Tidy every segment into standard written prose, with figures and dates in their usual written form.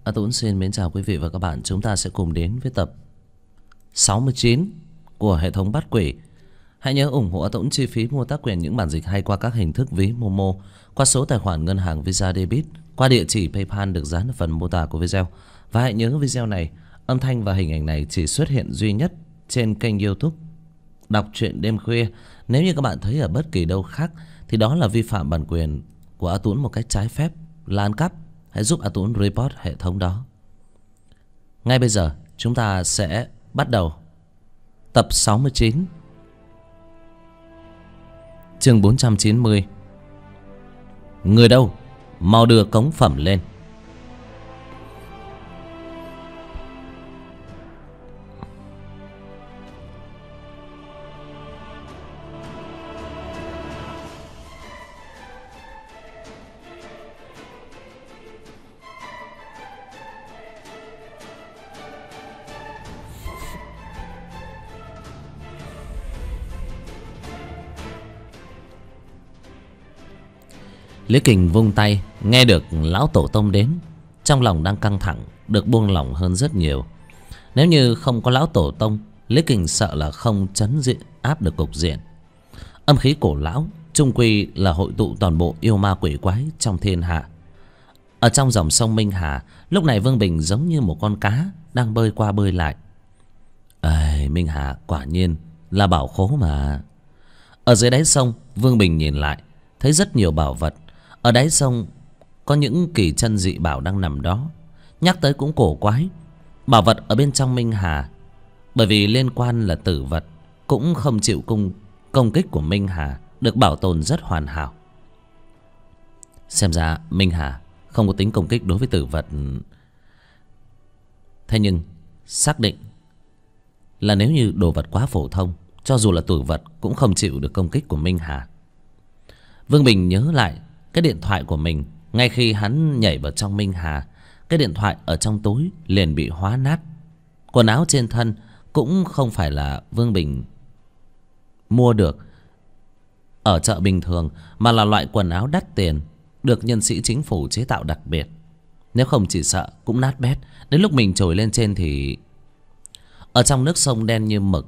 A Tuấn xin mến chào quý vị và các bạn. Chúng ta sẽ cùng đến với tập 69 của hệ thống Bát Quỷ. Hãy nhớ ủng hộ A Tuấn chi phí mua tác quyền những bản dịch hay qua các hình thức ví Momo, qua số tài khoản ngân hàng Visa Debit, qua địa chỉ PayPal được dán ở phần mô tả của video. Và hãy nhớ video này, âm thanh và hình ảnh này chỉ xuất hiện duy nhất trên kênh YouTube Đọc Truyện Đêm Khuya. Nếu như các bạn thấy ở bất kỳ đâu khác thì đó là vi phạm bản quyền của A Tuấn một cách trái phép, là ăn cắp. Hãy giúp A Tuấn report hệ thống đó. Ngay bây giờ chúng ta sẽ bắt đầu tập 69, chương 490. Người đâu? Mau đưa cống phẩm lên. Lý Kình vung tay, nghe được lão tổ tông đến, trong lòng đang căng thẳng, được buông lỏng hơn rất nhiều. Nếu như không có lão tổ tông, Lý Kình sợ là không trấn diện áp được cục diện. Âm khí cổ lão chung quy là hội tụ toàn bộ yêu ma quỷ quái trong thiên hạ. Ở trong dòng sông Minh Hà, lúc này Vương Bình giống như một con cá đang bơi qua bơi lại. Minh Hà quả nhiên là bảo khố mà. Ở dưới đáy sông, Vương Bình nhìn lại, thấy rất nhiều bảo vật. Ở đáy sông có những kỳ chân dị bảo đang nằm đó. Nhắc tới cũng cổ quái. Bảo vật ở bên trong Minh Hà, bởi vì liên quan là tử vật, cũng không chịu công kích của Minh Hà, được bảo tồn rất hoàn hảo. Xem ra Minh Hà không có tính công kích đối với tử vật. Thế nhưng xác định là nếu như đồ vật quá phổ thông, cho dù là tử vật cũng không chịu được công kích của Minh Hà. Vương Bình nhớ lại cái điện thoại của mình. Ngay khi hắn nhảy vào trong Minh Hà, cái điện thoại ở trong túi liền bị hóa nát. Quần áo trên thân cũng không phải là Vương Bình mua được ở chợ bình thường, mà là loại quần áo đắt tiền, được nhân sĩ chính phủ chế tạo đặc biệt. Nếu không chỉ sợ cũng nát bét. Đến lúc mình trồi lên trên thì ở trong nước sông đen như mực,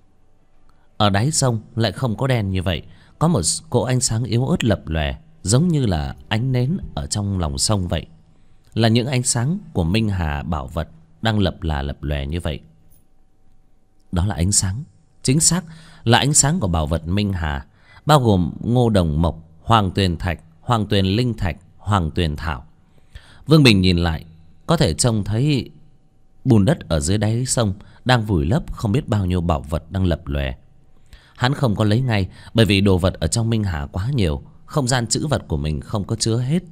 ở đáy sông lại không có đen như vậy. Có một cỗ ánh sáng yếu ớt lập lòe, giống như là ánh nến ở trong lòng sông vậy. Là những ánh sáng của Minh Hà bảo vật đang lập lòe như vậy. Đó là ánh sáng, chính xác là ánh sáng của bảo vật Minh Hà, bao gồm ngô đồng mộc, hoàng tuyền thạch, hoàng tuyền linh thạch, hoàng tuyền thảo. Vương Bình nhìn lại, có thể trông thấy bùn đất ở dưới đáy sông đang vùi lấp không biết bao nhiêu bảo vật đang lập lòe. Hắn không có lấy ngay, bởi vì đồ vật ở trong Minh Hà quá nhiều, không gian trữ vật của mình không có chứa hết.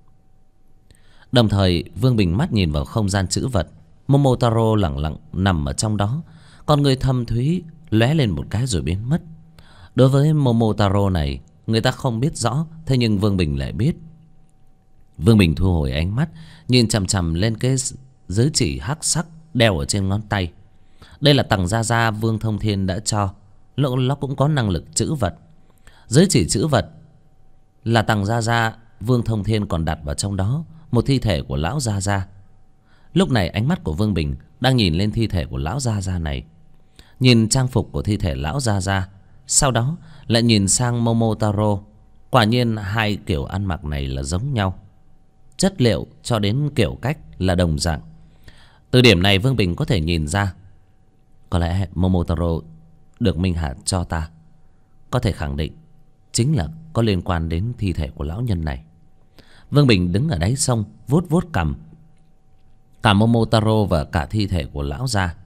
Đồng thời Vương Bình mắt nhìn vào không gian trữ vật. Momotaro lặng lặng nằm ở trong đó, con người thâm thúy lóe lên một cái rồi biến mất. Đối với Momotaro này, người ta không biết rõ, thế nhưng Vương Bình lại biết. Vương Bình thu hồi ánh mắt, nhìn chằm chằm lên cái giới chỉ hắc sắc đeo ở trên ngón tay. Đây là tầng gia gia Vương Thông Thiên đã cho. Nó cũng có năng lực trữ vật. Giới chỉ trữ vật là tầng gia gia Vương Thông Thiên còn đặt vào trong đó một thi thể của lão gia gia. Lúc này ánh mắt của Vương Bình đang nhìn lên thi thể của lão gia gia này, nhìn trang phục của thi thể lão gia gia, sau đó lại nhìn sang Momotaro. Quả nhiên hai kiểu ăn mặc này là giống nhau, chất liệu cho đến kiểu cách là đồng dạng. Từ điểm này Vương Bình có thể nhìn ra, có lẽ Momotaro được Minh Hà cho ta, có thể khẳng định chính là có liên quan đến thi thể của lão nhân này. Vương Bình đứng ở đáy sông, vuốt vuốt cằm. Cả Momotaro và cả thi thể của lão gia,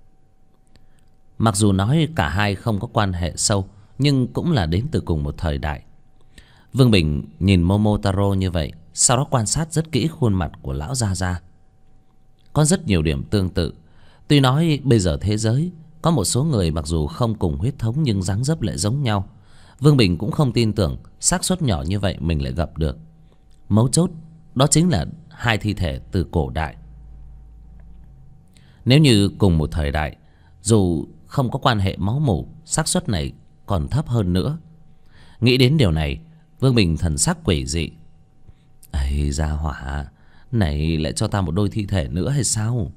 mặc dù nói cả hai không có quan hệ sâu, nhưng cũng là đến từ cùng một thời đại. Vương Bình nhìn Momotaro như vậy, sau đó quan sát rất kỹ khuôn mặt của lão gia gia. Có rất nhiều điểm tương tự. Tuy nói bây giờ thế giới có một số người mặc dù không cùng huyết thống nhưng dáng dấp lại giống nhau, Vương Bình cũng không tin tưởng xác suất nhỏ như vậy mình lại gặp được. Mấu chốt đó chính là hai thi thể từ cổ đại. Nếu như cùng một thời đại, dù không có quan hệ máu mủ, xác suất này còn thấp hơn nữa. Nghĩ đến điều này, Vương Bình thần sắc quỷ dị. Ây, gia hỏa, Này lại cho ta một đôi thi thể nữa hay sao?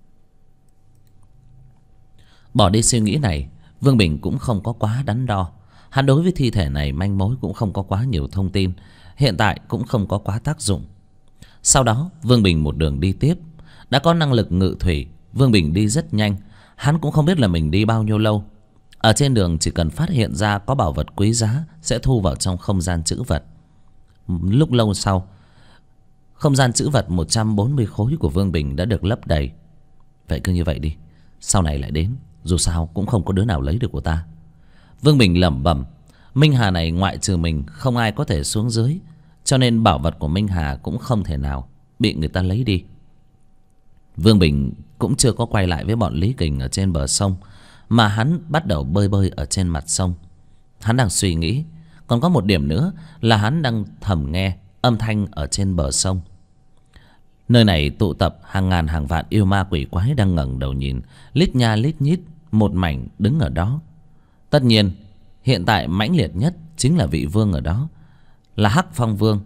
Bỏ đi suy nghĩ này, Vương Bình cũng không có quá đắn đo. Hắn đối với thi thể này manh mối cũng không có quá nhiều thông tin, hiện tại cũng không có quá tác dụng. Sau đó Vương Bình một đường đi tiếp. Đã có năng lực ngự thủy, Vương Bình đi rất nhanh. Hắn cũng không biết là mình đi bao nhiêu lâu. Ở trên đường chỉ cần phát hiện ra có bảo vật quý giá sẽ thu vào trong không gian trữ vật. Lúc lâu sau, không gian trữ vật 140 khối của Vương Bình đã được lấp đầy. Vậy cứ như vậy đi, sau này lại đến, dù sao cũng không có đứa nào lấy được của ta. Vương Bình lẩm bẩm. Minh Hà này ngoại trừ mình không ai có thể xuống dưới, cho nên bảo vật của Minh Hà cũng không thể nào bị người ta lấy đi. Vương Bình cũng chưa có quay lại với bọn Lý Kình ở trên bờ sông, mà hắn bắt đầu bơi bơi ở trên mặt sông. Hắn đang suy nghĩ. Còn có một điểm nữa là hắn đang thầm nghe âm thanh ở trên bờ sông. Nơi này tụ tập hàng ngàn hàng vạn yêu ma quỷ quái đang ngẩng đầu nhìn, lít nha lít nhít một mảnh đứng ở đó. Tất nhiên hiện tại mãnh liệt nhất chính là vị vương ở đó, là Hắc Phong Vương.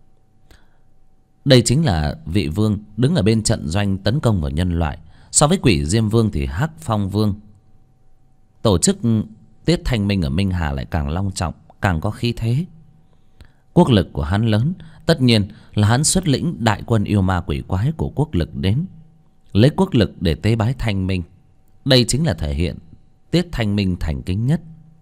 Đây chính là vị vương đứng ở bên trận doanh tấn công vào nhân loại. So với Quỷ Diêm Vương thì Hắc Phong Vương tổ chức tiết thanh minh ở Minh Hà lại càng long trọng, càng có khí thế. Quốc lực của hắn lớn, tất nhiên là hắn xuất lĩnh đại quân yêu ma quỷ quái của quốc lực đến, lấy quốc lực để tế bái thanh minh. Đây chính là thể hiện tiết thanh minh thành kính nhất.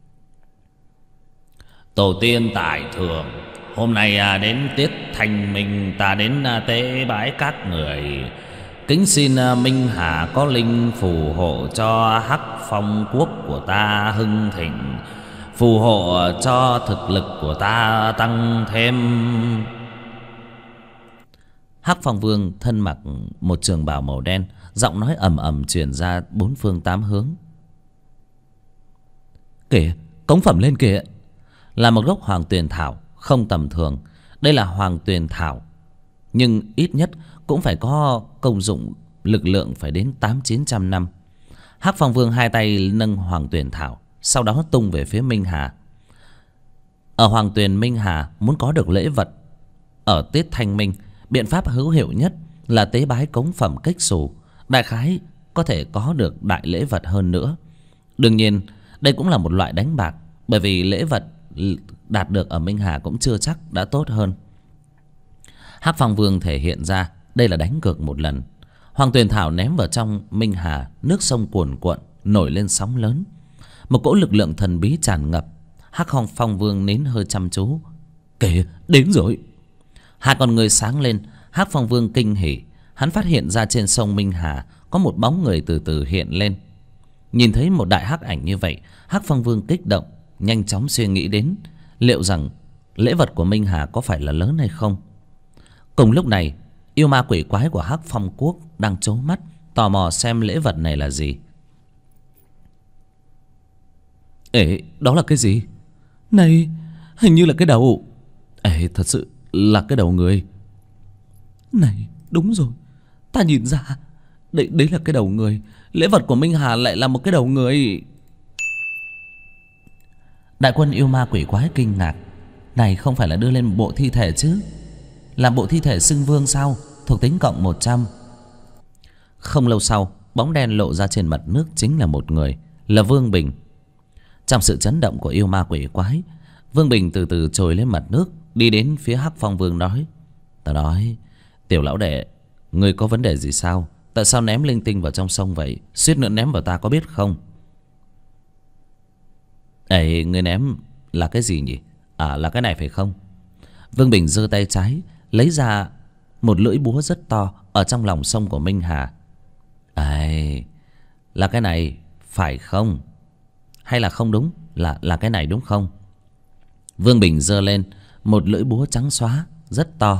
Tổ tiên tại thượng, hôm nay đến tiết thanh minh, ta đến tế bái các người. Kính xin Minh Hà có linh phù hộ cho Hắc Phong quốc của ta hưng thịnh, phù hộ cho thực lực của ta tăng thêm. Hắc Phong Vương thân mặc một trường bào màu đen, giọng nói ầm ầm truyền ra bốn phương tám hướng. Kìa, cống phẩm lên kìa. Là một gốc hoàng tuyền thảo không tầm thường. Đây là hoàng tuyền thảo, nhưng ít nhất cũng phải có công dụng lực lượng phải đến 800-900 năm. Hắc Phong Vương hai tay nâng hoàng tuyền thảo, sau đó tung về phía Minh Hà. Ở hoàng tuyền Minh Hà muốn có được lễ vật ở tiết thanh minh, biện pháp hữu hiệu nhất là tế bái cống phẩm kích xù, đại khái có thể có được đại lễ vật hơn nữa. Đương nhiên đây cũng là một loại đánh bạc, bởi vì lễ vật đạt được ở Minh Hà cũng chưa chắc đã tốt hơn. Hắc Phong Vương thể hiện ra đây là đánh cược một lần. Hoàng tuyền thảo ném vào trong Minh Hà, nước sông cuồn cuộn nổi lên sóng lớn. Một cỗ lực lượng thần bí tràn ngập. Hắc Phong Vương nín hơi chăm chú. Kìa, đến rồi. Hai con người sáng lên. Hắc Phong Vương kinh hỉ. Hắn phát hiện ra trên sông Minh Hà có một bóng người từ từ hiện lên. Nhìn thấy một đại hắc ảnh như vậy, Hắc Phong Vương kích động, nhanh chóng suy nghĩ đến liệu rằng lễ vật của Minh Hà có phải là lớn hay không. Cùng lúc này, yêu ma quỷ quái của Hắc Phong quốc đang trố mắt tò mò xem lễ vật này là gì. Ê, đó là cái gì? Này, hình như là cái đầu. Ê, thật sự là cái đầu người. Này, đúng rồi, ta nhìn ra. Đấy là cái đầu người. Lễ vật của Minh Hà lại là một cái đầu người. Đại quân yêu ma quỷ quái kinh ngạc. Này không phải là đưa lên một bộ thi thể chứ? Là bộ thi thể xưng vương sao? Thuộc tính cộng 100. Không lâu sau, bóng đen lộ ra trên mặt nước chính là một người, là Vương Bình. Trong sự chấn động của yêu ma quỷ quái, Vương Bình từ từ trồi lên mặt nước, đi đến phía Hắc Phong Vương nói: Ta nói, tiểu lão đệ, người có vấn đề gì sao? Tại sao ném linh tinh vào trong sông vậy? Suýt nữa ném vào ta có biết không? Ê, người ném là cái gì nhỉ? À, là cái này phải không? Vương Bình giơ tay trái lấy ra một lưỡi búa rất to ở trong lòng sông của Minh Hà. Ê, là cái này phải không? Hay là không đúng? Là cái này đúng không? Vương Bình giơ lên một lưỡi búa trắng xóa rất to.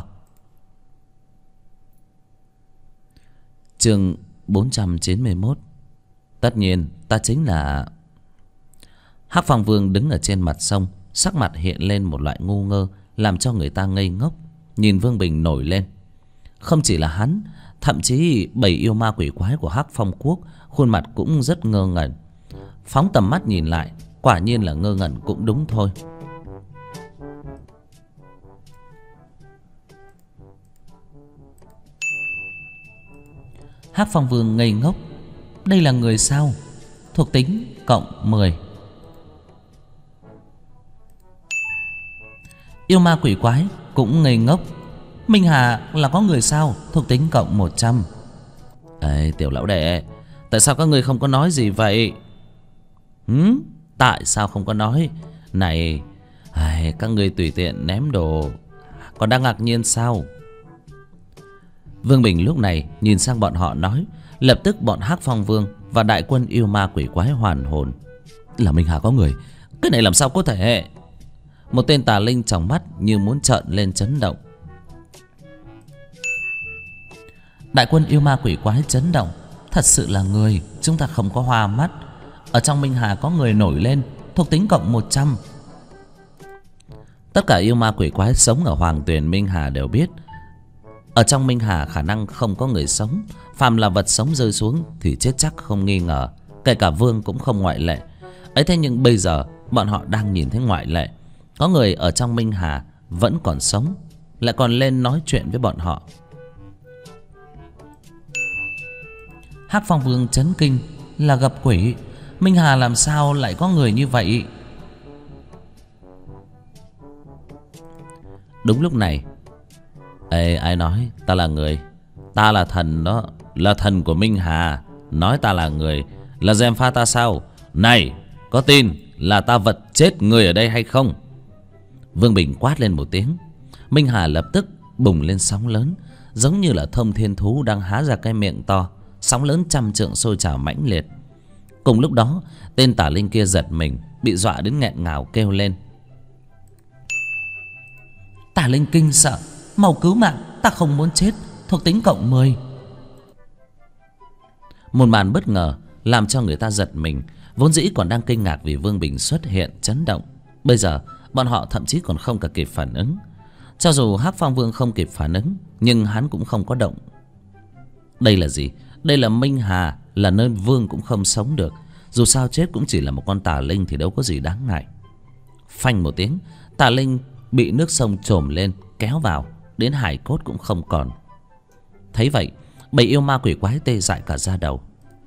Chương 491. Tất nhiên ta chính là... Hắc Phong Vương đứng ở trên mặt sông, sắc mặt hiện lên một loại ngu ngơ, làm cho người ta ngây ngốc. Nhìn Vương Bình nổi lên. Không chỉ là hắn, thậm chí 7 yêu ma quỷ quái của Hắc Phong quốc khuôn mặt cũng rất ngơ ngẩn. Phóng tầm mắt nhìn lại, quả nhiên là ngơ ngẩn cũng đúng thôi. Hắc Phong Vương ngây ngốc. Đây là người sao? Thuộc tính cộng 10. Yêu ma quỷ quái cũng ngây ngốc. Minh Hà là có người sao? Thuộc tính cộng 100. Ê, tiểu lão đệ, tại sao các ngươi không có nói gì vậy? Tại sao không có nói? Này, các ngươi tùy tiện ném đồ, còn đang ngạc nhiên sao? Vương Bình lúc này nhìn sang bọn họ nói. Lập tức bọn Hắc Phong Vương và đại quân yêu ma quỷ quái hoàn hồn. Là Minh Hà có người? Cái này làm sao có thể? Một tên tà linh trong mắt như muốn trợn lên chấn động. Đại quân yêu ma quỷ quái chấn động. Thật sự là người, chúng ta không có hoa mắt. Ở trong Minh Hà có người nổi lên, thuộc tính cộng 100. Tất cả yêu ma quỷ quái sống ở Hoàng Tuyền Minh Hà đều biết, ở trong Minh Hà khả năng không có người sống. Phàm là vật sống rơi xuống thì chết chắc không nghi ngờ. Kể cả Vương cũng không ngoại lệ. Ấy thế nhưng bây giờ bọn họ đang nhìn thấy ngoại lệ. Có người ở trong Minh Hà vẫn còn sống, lại còn lên nói chuyện với bọn họ. Hắc Phong Vương chấn kinh. Là gặp quỷ? Minh Hà làm sao lại có người như vậy? Đúng lúc này, ê, ai nói ta là người? Ta là thần đó, là thần của Minh Hà. Nói ta là người là gièm pha ta sao? Này, có tin là ta vật chết người ở đây hay không? Vương Bình quát lên một tiếng. Minh Hà lập tức bùng lên sóng lớn, giống như là thông thiên thú đang há ra cái miệng to. Sóng lớn trăm trượng sôi trào mãnh liệt. Cùng lúc đó, tên tà linh kia giật mình, bị dọa đến nghẹn ngào kêu lên. Tà linh kinh sợ, mau cứu mạng, ta không muốn chết. Thuộc tính cộng 10. Một màn bất ngờ làm cho người ta giật mình. Vốn dĩ còn đang kinh ngạc vì Vương Bình xuất hiện chấn động, bây giờ bọn họ thậm chí còn không cả kịp phản ứng. Cho dù Hắc Phong Vương không kịp phản ứng, nhưng hắn cũng không có động. Đây là gì? Đây là Minh Hà, là nơi Vương cũng không sống được. Dù sao chết cũng chỉ là một con tà linh thì đâu có gì đáng ngại. Phanh một tiếng, tà linh bị nước sông trồm lên kéo vào, đến hải cốt cũng không còn. Thấy vậy, bầy yêu ma quỷ quái tê dại cả da đầu.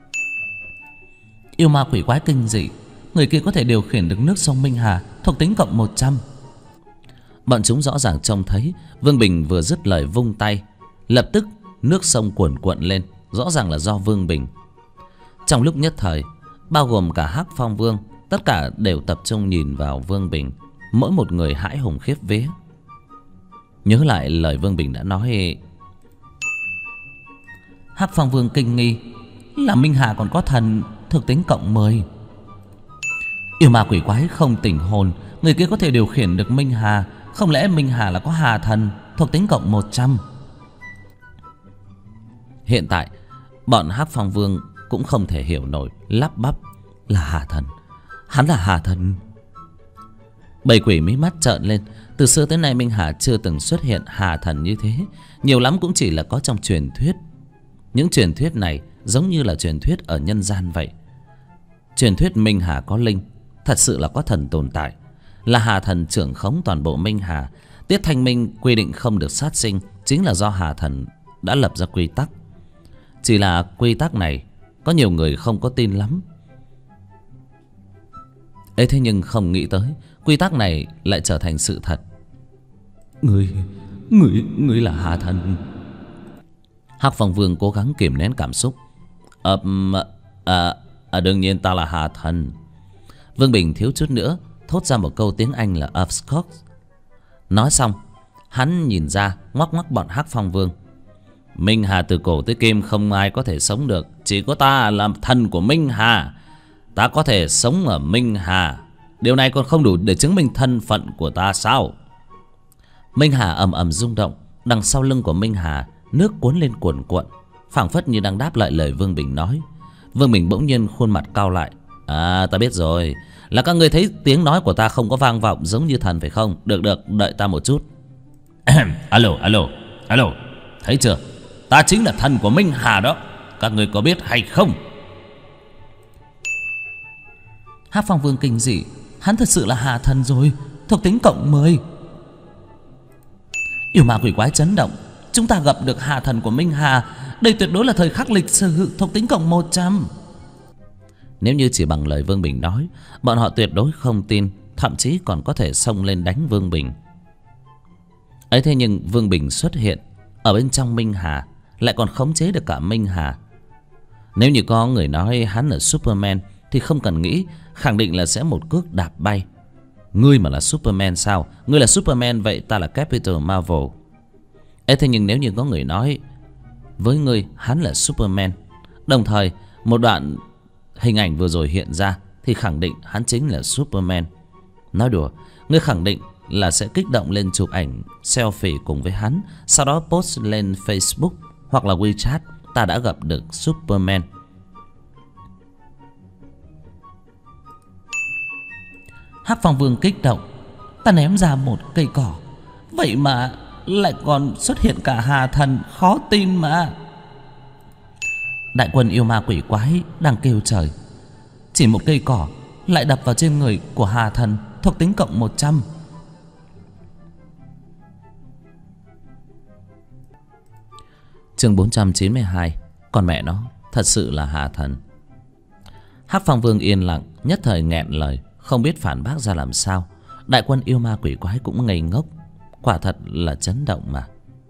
Yêu ma quỷ quái kinh dị. Người kia có thể điều khiển được nước sông Minh Hà, thuộc tính cộng 100. Bọn chúng rõ ràng trông thấy Vương Bình vừa dứt lời vung tay, lập tức nước sông cuồn cuộn lên, rõ ràng là do Vương Bình. Trong lúc nhất thời, bao gồm cả Hắc Phong Vương, tất cả đều tập trung nhìn vào Vương Bình. Mỗi một người hãi hùng khiếp vía. Nhớ lại lời Vương Bình đã nói. Hắc Phong Vương kinh nghi. Là Minh Hà còn có thần, thuộc tính cộng 10. Yêu ma quỷ quái không tỉnh hồn. Người kia có thể điều khiển được Minh Hà. Không lẽ Minh Hà là có Hà thần, thuộc tính cộng 100? Hiện tại bọn Hắc Phong Vương cũng không thể hiểu nổi, lắp bắp. Là Hà thần? Hắn là Hà thần? Bầy quỷ mí mắt trợn lên. Từ xưa tới nay Minh Hà chưa từng xuất hiện Hà thần như thế. Nhiều lắm cũng chỉ là có trong truyền thuyết. Những truyền thuyết này giống như là truyền thuyết ở nhân gian vậy. Truyền thuyết Minh Hà có linh, thật sự là có thần tồn tại. Là Hà thần trưởng khống toàn bộ Minh Hà. Tiết Thanh Minh quy định không được sát sinh, chính là do Hà thần đã lập ra quy tắc. Chỉ là quy tắc này có nhiều người không có tin lắm. Ấy thế nhưng không nghĩ tới quy tắc này lại trở thành sự thật. Ngươi là Hà thần? Hắc Phong Vương cố gắng kiềm nén cảm xúc. Đương nhiên ta là Hà thần. Vương Bình thiếu chút nữa thốt ra một câu tiếng Anh là of course. Nói xong, hắn nhìn ra ngoắc ngoắc bọn Hắc Phong Vương. Minh Hà từ cổ tới kim không ai có thể sống được, chỉ có ta là thần của Minh Hà. Ta có thể sống ở Minh Hà. Điều này còn không đủ để chứng minh thân phận của ta sao? Minh Hà ầm ầm rung động. Đằng sau lưng của Minh Hà, nước cuốn lên cuồn cuộn, phảng phất như đang đáp lại lời Vương Bình nói. Vương Bình bỗng nhiên khuôn mặt cau lại. Ta biết rồi, là các ngươi thấy tiếng nói của ta không có vang vọng giống như thần phải không? Được, đợi ta một chút. Alo, thấy chưa? Ta chính là thần của Minh Hà đó. Các ngươi có biết hay không? Hắc Phong Vương kinh dị. Hắn thật sự là Hà thần rồi, thuộc tính cộng 10. Yêu ma quỷ quái chấn động. Chúng ta gặp được Hà thần của Minh Hà. Đây tuyệt đối là thời khắc lịch sử thuộc tính cộng 100. Nếu như chỉ bằng lời Vương Bình nói, bọn họ tuyệt đối không tin, thậm chí còn có thể xông lên đánh Vương Bình. Ấy thế nhưng Vương Bình xuất hiện ở bên trong Minh Hà, lại còn khống chế được cả Minh Hà. Nếu như có người nói hắn là Superman thì không cần nghĩ, khẳng định là sẽ một cước đạp bay. Ngươi mà là Superman sao? Ngươi là Superman, vậy ta là Captain Marvel. Ấy thế nhưng nếu như có người nói với ngươi hắn là Superman, đồng thời một đoạn hình ảnh vừa rồi hiện ra, thì khẳng định hắn chính là Superman. Nói đùa, ngươi khẳng định là sẽ kích động lên chụp ảnh selfie cùng với hắn, sau đó post lên Facebook hoặc là WeChat, ta đã gặp được Superman. Hắc Phong Vương kích động, ta ném ra một cây cỏ, vậy mà lại còn xuất hiện cả Hà Thần, khó tin mà. Đại quân yêu ma quỷ quái đang kêu trời, chỉ một cây cỏ lại đập vào trên người của Hà Thần, thuộc tính cộng 100. Chương 492. Con mẹ nó, thật sự là Hà Thần. Hắc Phong Vương yên lặng, nhất thời nghẹn lời, không biết phản bác ra làm sao. Đại quân yêu ma quỷ quái cũng ngây ngốc, quả thật là chấn động mà.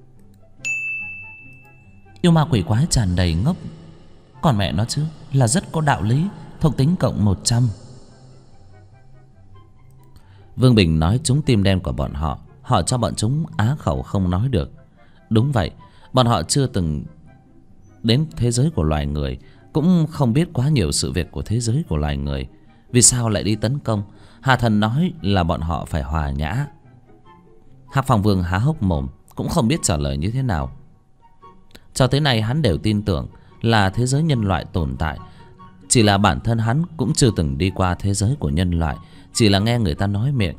Yêu ma quỷ quái tràn đầy ngốc, còn mẹ nó chứ, là rất có đạo lý, thuộc tính cộng 100. Vương Bình nói trúng tim đen của bọn họ, họ cho bọn chúng á khẩu không nói được. Đúng vậy, bọn họ chưa từng đến thế giới của loài người, cũng không biết quá nhiều sự việc của thế giới của loài người. Vì sao lại đi tấn công? Hà Thần nói là bọn họ phải hòa nhã. Hắc Phong Vương há hốc mồm, cũng không biết trả lời như thế nào. Cho tới nay hắn đều tin tưởng là thế giới nhân loại tồn tại, chỉ là bản thân hắn cũng chưa từng đi qua thế giới của nhân loại, chỉ là nghe người ta nói miệng.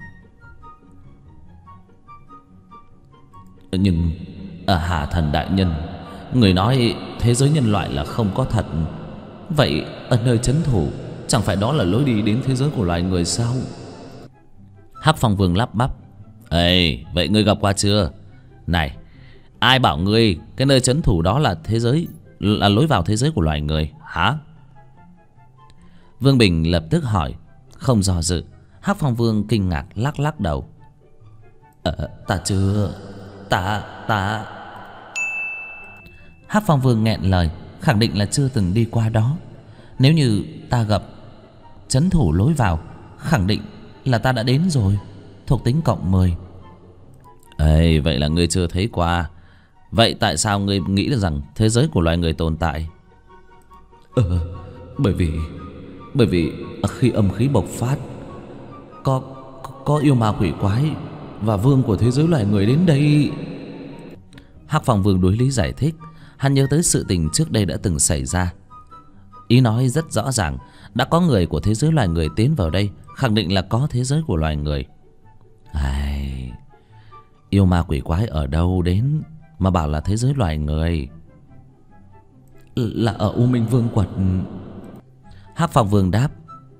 Nhưng ở Hà Thần đại nhân, người nói thế giới nhân loại là không có thật, vậy ở nơi trấn thủ chẳng phải đó là lối đi đến thế giới của loài người sao? Hắc Phong Vương lắp bắp. Ê, vậy ngươi gặp qua chưa? Này, ai bảo ngươi cái nơi trấn thủ đó là thế giới, là lối vào thế giới của loài người hả? Vương Bình lập tức hỏi, không do dự. Hắc Phong Vương kinh ngạc lắc lắc đầu. Ta chưa, ta. Hắc Phong Vương nghẹn lời, khẳng định là chưa từng đi qua đó. Nếu như ta gặp trấn thủ lối vào, khẳng định là ta đã đến rồi, thuộc tính cộng 10. Ê, vậy là ngươi chưa thấy qua. Vậy tại sao ngươi nghĩ được rằng thế giới của loài người tồn tại? Bởi vì khi âm khí bộc phát, có yêu ma quỷ quái và vương của thế giới loài người đến đây. Hắc Phong Vương đối lý giải thích. Hắn nhớ tới sự tình trước đây đã từng xảy ra. Ý nói rất rõ ràng, đã có người của thế giới loài người tiến vào đây, khẳng định là có thế giới của loài người. Ai, yêu ma quỷ quái ở đâu đến mà bảo là thế giới loài người? Là ở U Minh Vương Quật. Hắc Phong Vương đáp.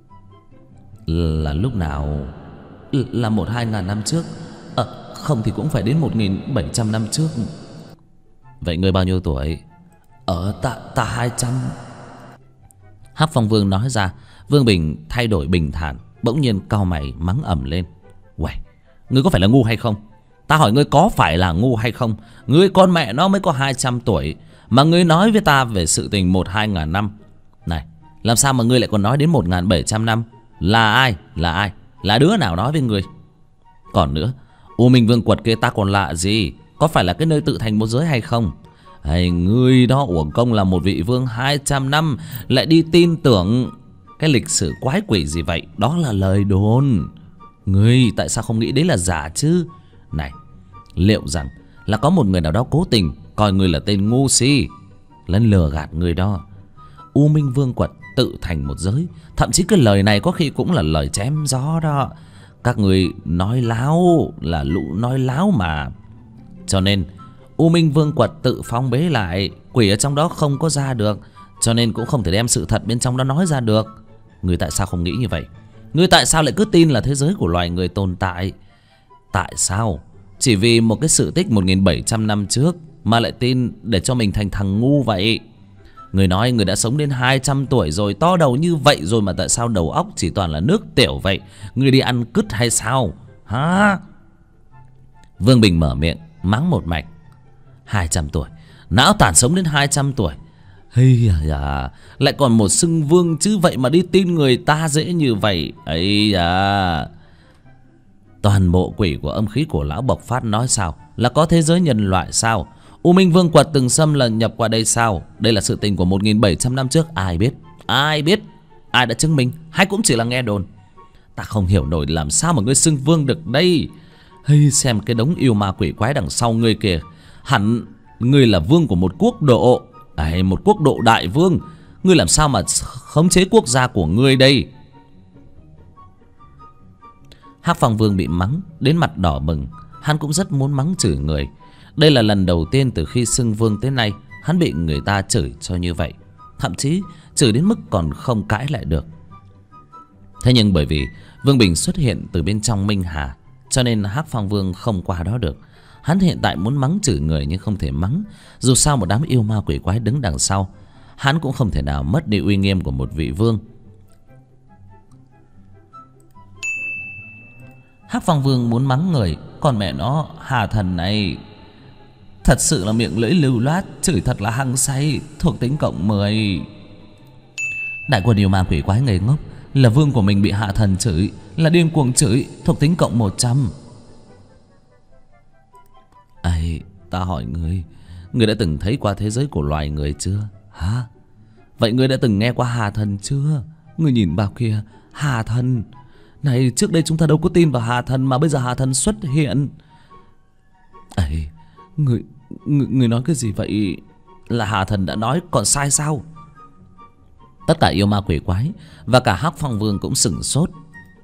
Là lúc nào? Là 1-2 ngàn năm trước. Không thì cũng phải đến 1700 năm trước. Vậy ngươi bao nhiêu tuổi? Ta 200. Hắc Phong Vương nói ra. Vương Bình thay đổi bình thản, bỗng nhiên cau mày mắng ầm lên. Uầy, ngươi có phải là ngu hay không? Ta hỏi ngươi có phải là ngu hay không? Ngươi con mẹ nó mới có 200 tuổi mà ngươi nói với ta về sự tình 1-2 ngàn năm. Này, làm sao mà ngươi lại còn nói đến 1700 năm? Là ai? Là ai? Là đứa nào nói với ngươi? Còn nữa, U Minh Vương Quật kia ta còn lạ gì? Có phải là cái nơi tự thành một giới hay không? Hay ngươi đó uổng công là một vị vương 200 năm lại đi tin tưởng cái lịch sử quái quỷ gì vậy? Đó là lời đồn. Ngươi tại sao không nghĩ đấy là giả chứ? Này, liệu rằng là có một người nào đó cố tình coi ngươi là tên ngu si, lên lừa gạt ngươi đó? U Minh Vương Quật tự thành một giới, thậm chí cái lời này có khi cũng là lời chém gió đó. Các người nói láo là lũ nói láo mà. Cho nên U Minh Vương Quật tự phong bế lại, quỷ ở trong đó không có ra được, cho nên cũng không thể đem sự thật bên trong đó nói ra được. Ngươi tại sao không nghĩ như vậy? Ngươi tại sao lại cứ tin là thế giới của loài người tồn tại? Tại sao? Chỉ vì một cái sự tích 1700 năm trước mà lại tin để cho mình thành thằng ngu vậy? Người nói người đã sống đến 200 tuổi rồi, to đầu như vậy rồi mà tại sao đầu óc chỉ toàn là nước tiểu vậy? Người đi ăn cứt hay sao hả? Vương Bình mở miệng mắng một mạch. 200 tuổi, não tàn sống đến 200 tuổi. Hay à, lại còn một xưng vương chứ, vậy mà đi tin người ta dễ như vậy. Ấy à, toàn bộ quỷ của âm khí của lão bộc phát nói sao là có thế giới nhân loại sao? U Minh Vương Quật từng xâm là nhập qua đây sao? Đây là sự tình của 1700 năm trước. Ai biết? Ai biết? Ai đã chứng minh? Hay cũng chỉ là nghe đồn? Ta không hiểu nổi làm sao mà ngươi xưng vương được đây. Hay xem cái đống yêu ma quỷ quái đằng sau ngươi kìa. Hẳn ngươi là vương của một quốc độ. Một quốc độ đại vương. Ngươi làm sao mà khống chế quốc gia của ngươi đây? Hắc Phong Vương bị mắng đến mặt đỏ bừng. Hắn cũng rất muốn mắng chửi người. Đây là lần đầu tiên từ khi xưng vương tới nay hắn bị người ta chửi cho như vậy, thậm chí chửi đến mức còn không cãi lại được. Thế nhưng bởi vì Vương Bình xuất hiện từ bên trong Minh Hà, cho nên Hắc Phong Vương không qua đó được. Hắn hiện tại muốn mắng chửi người nhưng không thể mắng. Dù sao một đám yêu ma quỷ quái đứng đằng sau, hắn cũng không thể nào mất đi uy nghiêm của một vị vương. Hắc Phong Vương muốn mắng người, còn mẹ nó Hà Thần này thật sự là miệng lưỡi lưu loát, chửi thật là hăng say, thuộc tính cộng 10. Đại quân yêu ma quỷ quái ngây ngốc, là vương của mình bị Hạ Thần chửi, là điên cuồng chửi, thuộc tính cộng 100. Ây, ta hỏi ngươi đã từng thấy qua thế giới của loài người chưa? Hả? Vậy ngươi đã từng nghe qua Hà Thần chưa? Ngươi nhìn bao kia, Hà Thần. Này, trước đây chúng ta đâu có tin vào Hà Thần mà bây giờ Hà Thần xuất hiện. Ây, ngươi nói cái gì vậy? Là Hà Thần đã nói còn sai sao? Tất cả yêu ma quỷ quái và cả Hắc Phong Vương cũng sửng sốt.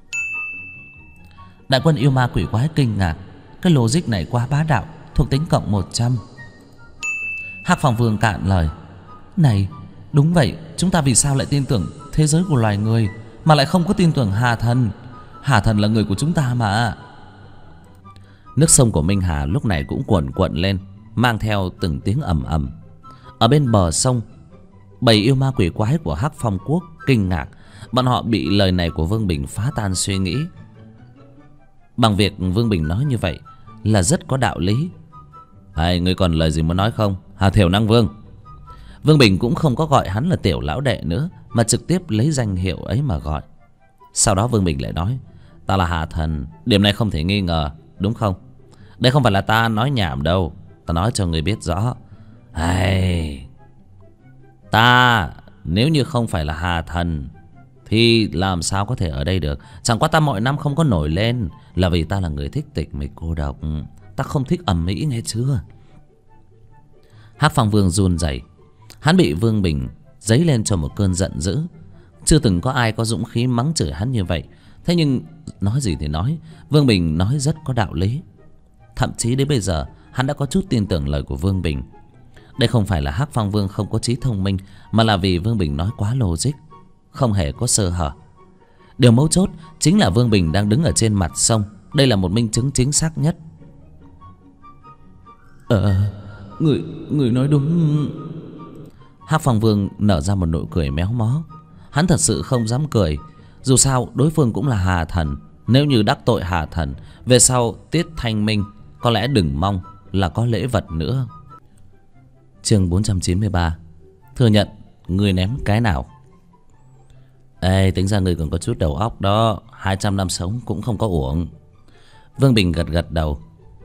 Đại quân yêu ma quỷ quái kinh ngạc, cái logic này quá bá đạo, thuộc tính cộng 100. Hắc Phong Vương cạn lời. Này, đúng vậy, chúng ta vì sao lại tin tưởng thế giới của loài người mà lại không có tin tưởng Hà Thần? Hà Thần là người của chúng ta mà. Nước sông của Minh Hà lúc này cũng cuồn cuộn lên, mang theo từng tiếng ầm ầm. Ở bên bờ sông, bầy yêu ma quỷ quái của Hắc Phong Quốc kinh ngạc. Bọn họ bị lời này của Vương Bình phá tan suy nghĩ. Bằng việc Vương Bình nói như vậy là rất có đạo lý. Ngươi còn lời gì muốn nói không, Hà Thiểu Năng Vương? Vương Bình cũng không có gọi hắn là tiểu lão đệ nữa, mà trực tiếp lấy danh hiệu ấy mà gọi. Sau đó Vương Bình lại nói, ta là Hà Thần, điểm này không thể nghi ngờ, đúng không? Đây không phải là ta nói nhảm đâu, ta nói cho người biết rõ. Ta nếu như không phải là Hà Thần thì làm sao có thể ở đây được? Chẳng qua ta mọi năm không có nổi lên là vì ta là người thích tịch mịch cô độc. Ta không thích ầm ĩ, nghe chưa? Hắc Phong Vương run rẩy. Hắn bị Vương Bình dấy lên cho một cơn giận dữ. Chưa từng có ai có dũng khí mắng chửi hắn như vậy. Thế nhưng nói gì thì nói, Vương Bình nói rất có đạo lý. Thậm chí đến bây giờ hắn đã có chút tin tưởng lời của Vương Bình. Đây không phải là Hắc Phong Vương không có trí thông minh, mà là vì Vương Bình nói quá logic, không hề có sơ hở. Điều mấu chốt chính là Vương Bình đang đứng ở trên mặt sông. Đây là một minh chứng chính xác nhất. Người nói đúng. Hắc Phong Vương nở ra một nụ cười méo mó. Hắn thật sự không dám cười. Dù sao đối phương cũng là Hà Thần. Nếu như đắc tội Hà Thần, về sau Tiết Thanh Minh có lẽ đừng mong là có lễ vật nữa. Chương 493. Thừa nhận người ném cái nào. Tính ra người còn có chút đầu óc đó. 200 năm sống cũng không có uổng. Vương Bình gật gật đầu.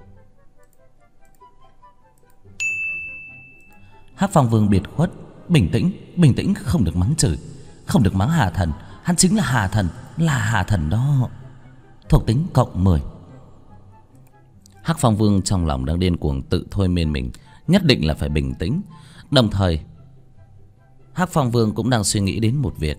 Hắc Phong Vương biệt khuất. Bình tĩnh, không được mắng chửi, không được mắng Hà Thần. Hắn chính là Hà Thần, là Hà Thần đó. Thuộc tính cộng 10. Hắc Phong Vương trong lòng đang điên cuồng tự thôi miên mình, nhất định là phải bình tĩnh. Đồng thời Hắc Phong Vương cũng đang suy nghĩ đến một việc.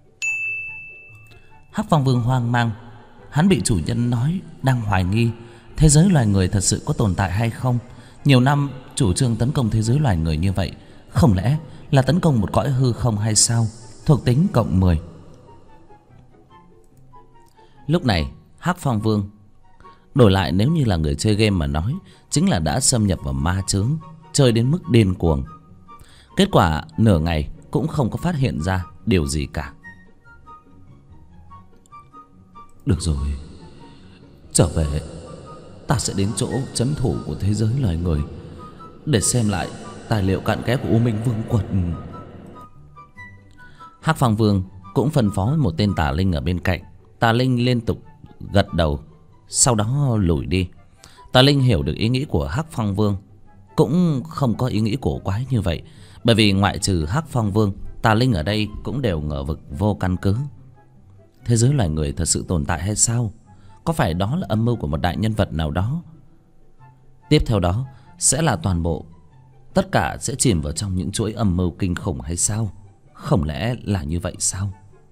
Hắc Phong Vương hoang mang. Hắn bị chủ nhân nói đang hoài nghi thế giới loài người thật sự có tồn tại hay không. Nhiều năm chủ trương tấn công thế giới loài người như vậy, không lẽ là tấn công một cõi hư không hay sao? Thuộc tính cộng 10. Lúc này Hắc Phong Vương đổi lại nếu như là người chơi game mà nói, chính là đã xâm nhập vào ma chướng chơi đến mức điên cuồng. Kết quả nửa ngày cũng không có phát hiện ra điều gì cả. Được rồi, trở về, ta sẽ đến chỗ trấn thủ của thế giới loài người để xem lại tài liệu cặn kẽ của U Minh Vương quật. Hắc Phong Vương cũng phân phó một tên tà linh ở bên cạnh. Tà linh liên tục gật đầu, sau đó lùi đi. Tà linh hiểu được ý nghĩ của Hắc Phong Vương, cũng không có ý nghĩ cổ quái như vậy, bởi vì ngoại trừ Hắc Phong Vương, tà linh ở đây cũng đều ngờ vực vô căn cứ. Thế giới loài người thật sự tồn tại hay sao? Có phải đó là âm mưu của một đại nhân vật nào đó? Tiếp theo đó sẽ là toàn bộ, tất cả sẽ chìm vào trong những chuỗi âm mưu kinh khủng hay sao? Không lẽ là như vậy sao?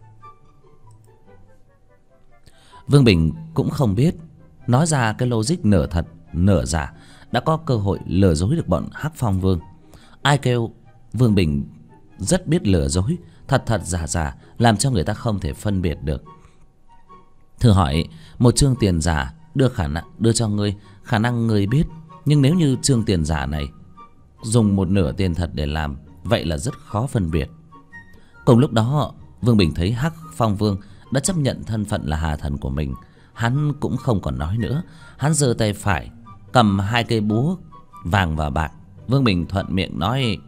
Vương Bình cũng không biết, nói ra cái logic nửa thật nửa giả đã có cơ hội lừa dối được bọn Hắc Phong Vương. Ai kêu Vương Bình rất biết lừa dối, thật thật giả giả, làm cho người ta không thể phân biệt được. Thử hỏi, một chương tiền giả đưa cho ngươi, khả năng ngươi biết, nhưng nếu như chương tiền giả này dùng một nửa tiền thật để làm, vậy là rất khó phân biệt. Cùng lúc đó, Vương Bình thấy Hắc Phong Vương đã chấp nhận thân phận là hà thần của mình. Hắn cũng không còn nói nữa. Hắn giơ tay phải cầm hai cây búa vàng và bạc. Vương Bình thuận miệng nói: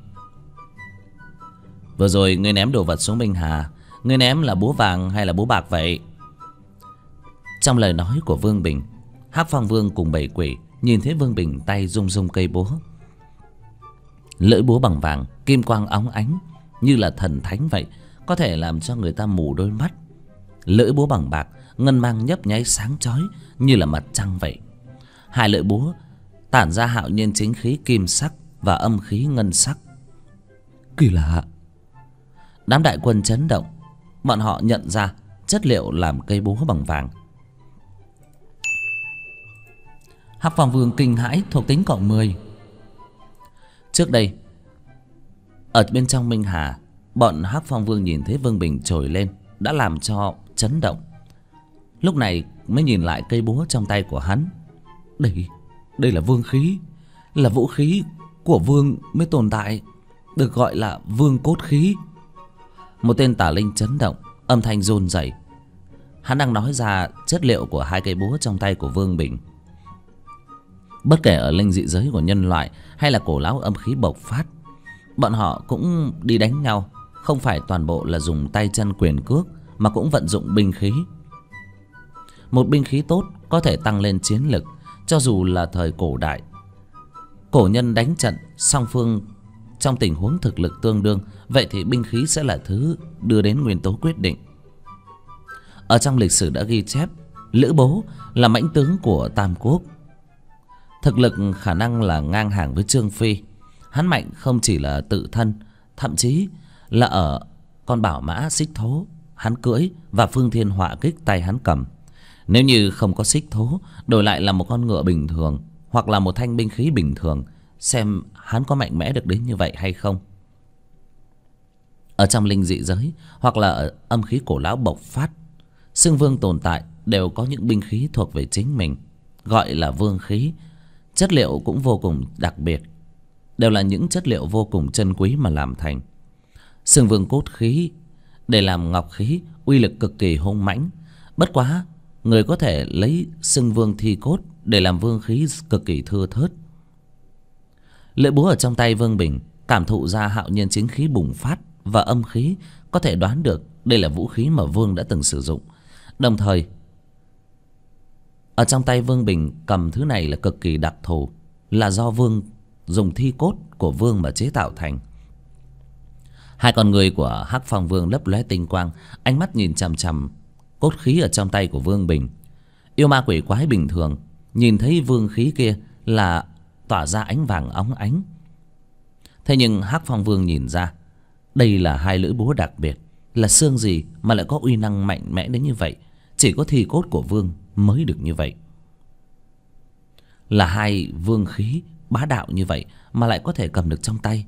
vừa rồi ngươi ném đồ vật xuống Minh Hà, ngươi ném là búa vàng hay là búa bạc vậy? Trong lời nói của Vương Bình, Hắc Phong Vương cùng bảy quỷ nhìn thấy Vương Bình tay rung rung cây búa. Lưỡi búa bằng vàng, kim quang óng ánh như là thần thánh vậy, có thể làm cho người ta mù đôi mắt. Lưỡi búa bằng bạc, ngân mang nhấp nháy sáng chói như là mặt trăng vậy. Hai lưỡi búa tản ra hạo nhiên chính khí kim sắc và âm khí ngân sắc. Kỳ lạ! Đám đại quân chấn động, bọn họ nhận ra chất liệu làm cây búa bằng vàng. Hắc Phong Vương kinh hãi, thuộc tính cộng 10. Trước đây ở bên trong Minh Hà, bọn Hắc Phong Vương nhìn thấy Vương Bình trồi lên đã làm cho chấn động. Lúc này mới nhìn lại cây búa trong tay của hắn. Đây là vương khí, là vũ khí của vương mới tồn tại, được gọi là vương cốt khí. Một tên tà linh chấn động, âm thanh run rẩy. Hắn đang nói ra chất liệu của hai cây búa trong tay của Vương Bình. Bất kể ở linh dị giới của nhân loại hay là cổ lão âm khí bộc phát, bọn họ cũng đi đánh nhau, không phải toàn bộ là dùng tay chân quyền cước, mà cũng vận dụng binh khí. Một binh khí tốt có thể tăng lên chiến lực. Cho dù là thời cổ đại, cổ nhân đánh trận song phương trong tình huống thực lực tương đương, vậy thì binh khí sẽ là thứ đưa đến nguyên tố quyết định. Ở trong lịch sử đã ghi chép, Lữ Bố là mãnh tướng của Tam Quốc, thực lực khả năng là ngang hàng với Trương Phi. Hắn mạnh không chỉ là tự thân, thậm chí là ở con bảo mã xích thố hắn cưỡi và phương thiên họa kích tay hắn cầm. Nếu như không có xích thố, đổi lại là một con ngựa bình thường hoặc là một thanh binh khí bình thường, xem hắn có mạnh mẽ được đến như vậy hay không. Ở trong linh dị giới hoặc là ở âm khí cổ lão bộc phát, xưng vương tồn tại đều có những binh khí thuộc về chính mình, gọi là vương khí. Chất liệu cũng vô cùng đặc biệt, đều là những chất liệu vô cùng chân quý mà làm thành. Xưng vương cốt khí để làm ngọc khí, uy lực cực kỳ hung mãnh. Bất quá người có thể lấy xưng vương thi cốt để làm vương khí cực kỳ thưa thớt. Lưỡi búa ở trong tay Vương Bình cảm thụ ra hạo nhiên chính khí bùng phát và âm khí, có thể đoán được đây là vũ khí mà Vương đã từng sử dụng. Đồng thời ở trong tay Vương Bình cầm thứ này là cực kỳ đặc thù, là do Vương dùng thi cốt của Vương mà chế tạo thành. Hai con người của Hắc Phong Vương lấp lóe tinh quang, ánh mắt nhìn chằm chằm cốt khí ở trong tay của Vương Bình. Yêu ma quỷ quái bình thường nhìn thấy vương khí kia là tỏa ra ánh vàng óng ánh. Thế nhưng Hắc Phong Vương nhìn ra đây là hai lưỡi búa đặc biệt, là xương gì mà lại có uy năng mạnh mẽ đến như vậy. Chỉ có thi cốt của Vương mới được như vậy. Là hai vương khí bá đạo như vậy mà lại có thể cầm được trong tay.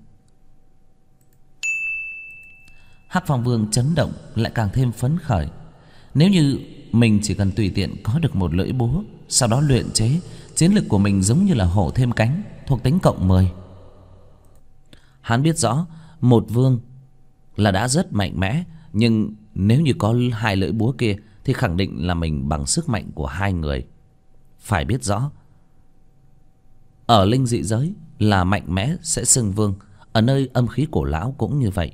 Hắc Phong Vương chấn động lại càng thêm phấn khởi. Nếu như mình chỉ cần tùy tiện có được một lưỡi búa, sau đó luyện chế, chiến lực của mình giống như là hổ thêm cánh, thuộc tính cộng 10. Hắn biết rõ một vương là đã rất mạnh mẽ, nhưng nếu như có hai lưỡi búa kia thì khẳng định là mình bằng sức mạnh của hai người. Phải biết rõ, ở linh dị giới là mạnh mẽ sẽ xưng vương, ở nơi âm khí cổ lão cũng như vậy.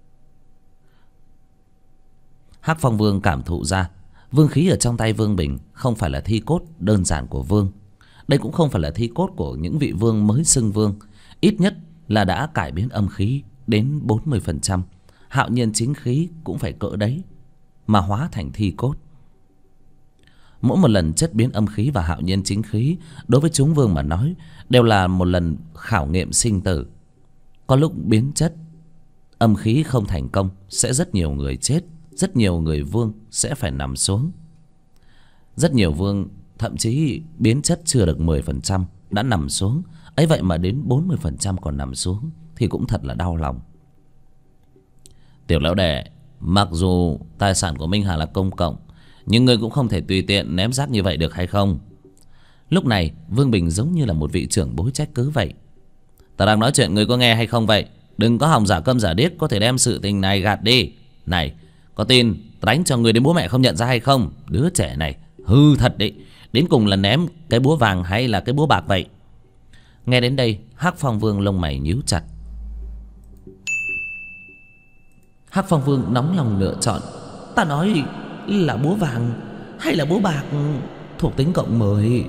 Hắc Phong Vương cảm thụ ra vương khí ở trong tay Vương Bình không phải là thi cốt đơn giản của vương. Đây cũng không phải là thi cốt của những vị vương mới xưng vương. Ít nhất là đã cải biến âm khí đến 40%. Hạo nhiên chính khí cũng phải cỡ đấy mà hóa thành thi cốt. Mỗi một lần chất biến âm khí và hạo nhiên chính khí đối với chúng vương mà nói đều là một lần khảo nghiệm sinh tử. Có lúc biến chất âm khí không thành công sẽ rất nhiều người chết, rất nhiều người vương sẽ phải nằm xuống. Rất nhiều vương thậm chí biến chất chưa được 10% đã nằm xuống. Ấy vậy mà đến 40% còn nằm xuống thì cũng thật là đau lòng. Tiểu lão đệ, mặc dù tài sản của Minh Hà là công cộng, nhưng ngươi cũng không thể tùy tiện ném rác như vậy được hay không? Lúc này Vương Bình giống như là một vị trưởng bối trách cứ vậy. Ta đang nói chuyện, ngươi có nghe hay không vậy? Đừng có hòng giả câm giả điếc, có thể đem sự tình này gạt đi. Này, có tin ta đánh cho ngươi đến bố mẹ không nhận ra hay không? Đứa trẻ này hư thật đấy. Đến cùng là ném cái búa vàng hay là cái búa bạc vậy? Nghe đến đây Hắc Phong Vương lông mày nhíu chặt. Hắc Phong Vương nóng lòng lựa chọn. Ta nói là búa vàng hay là búa bạc thuộc tính cộng 10?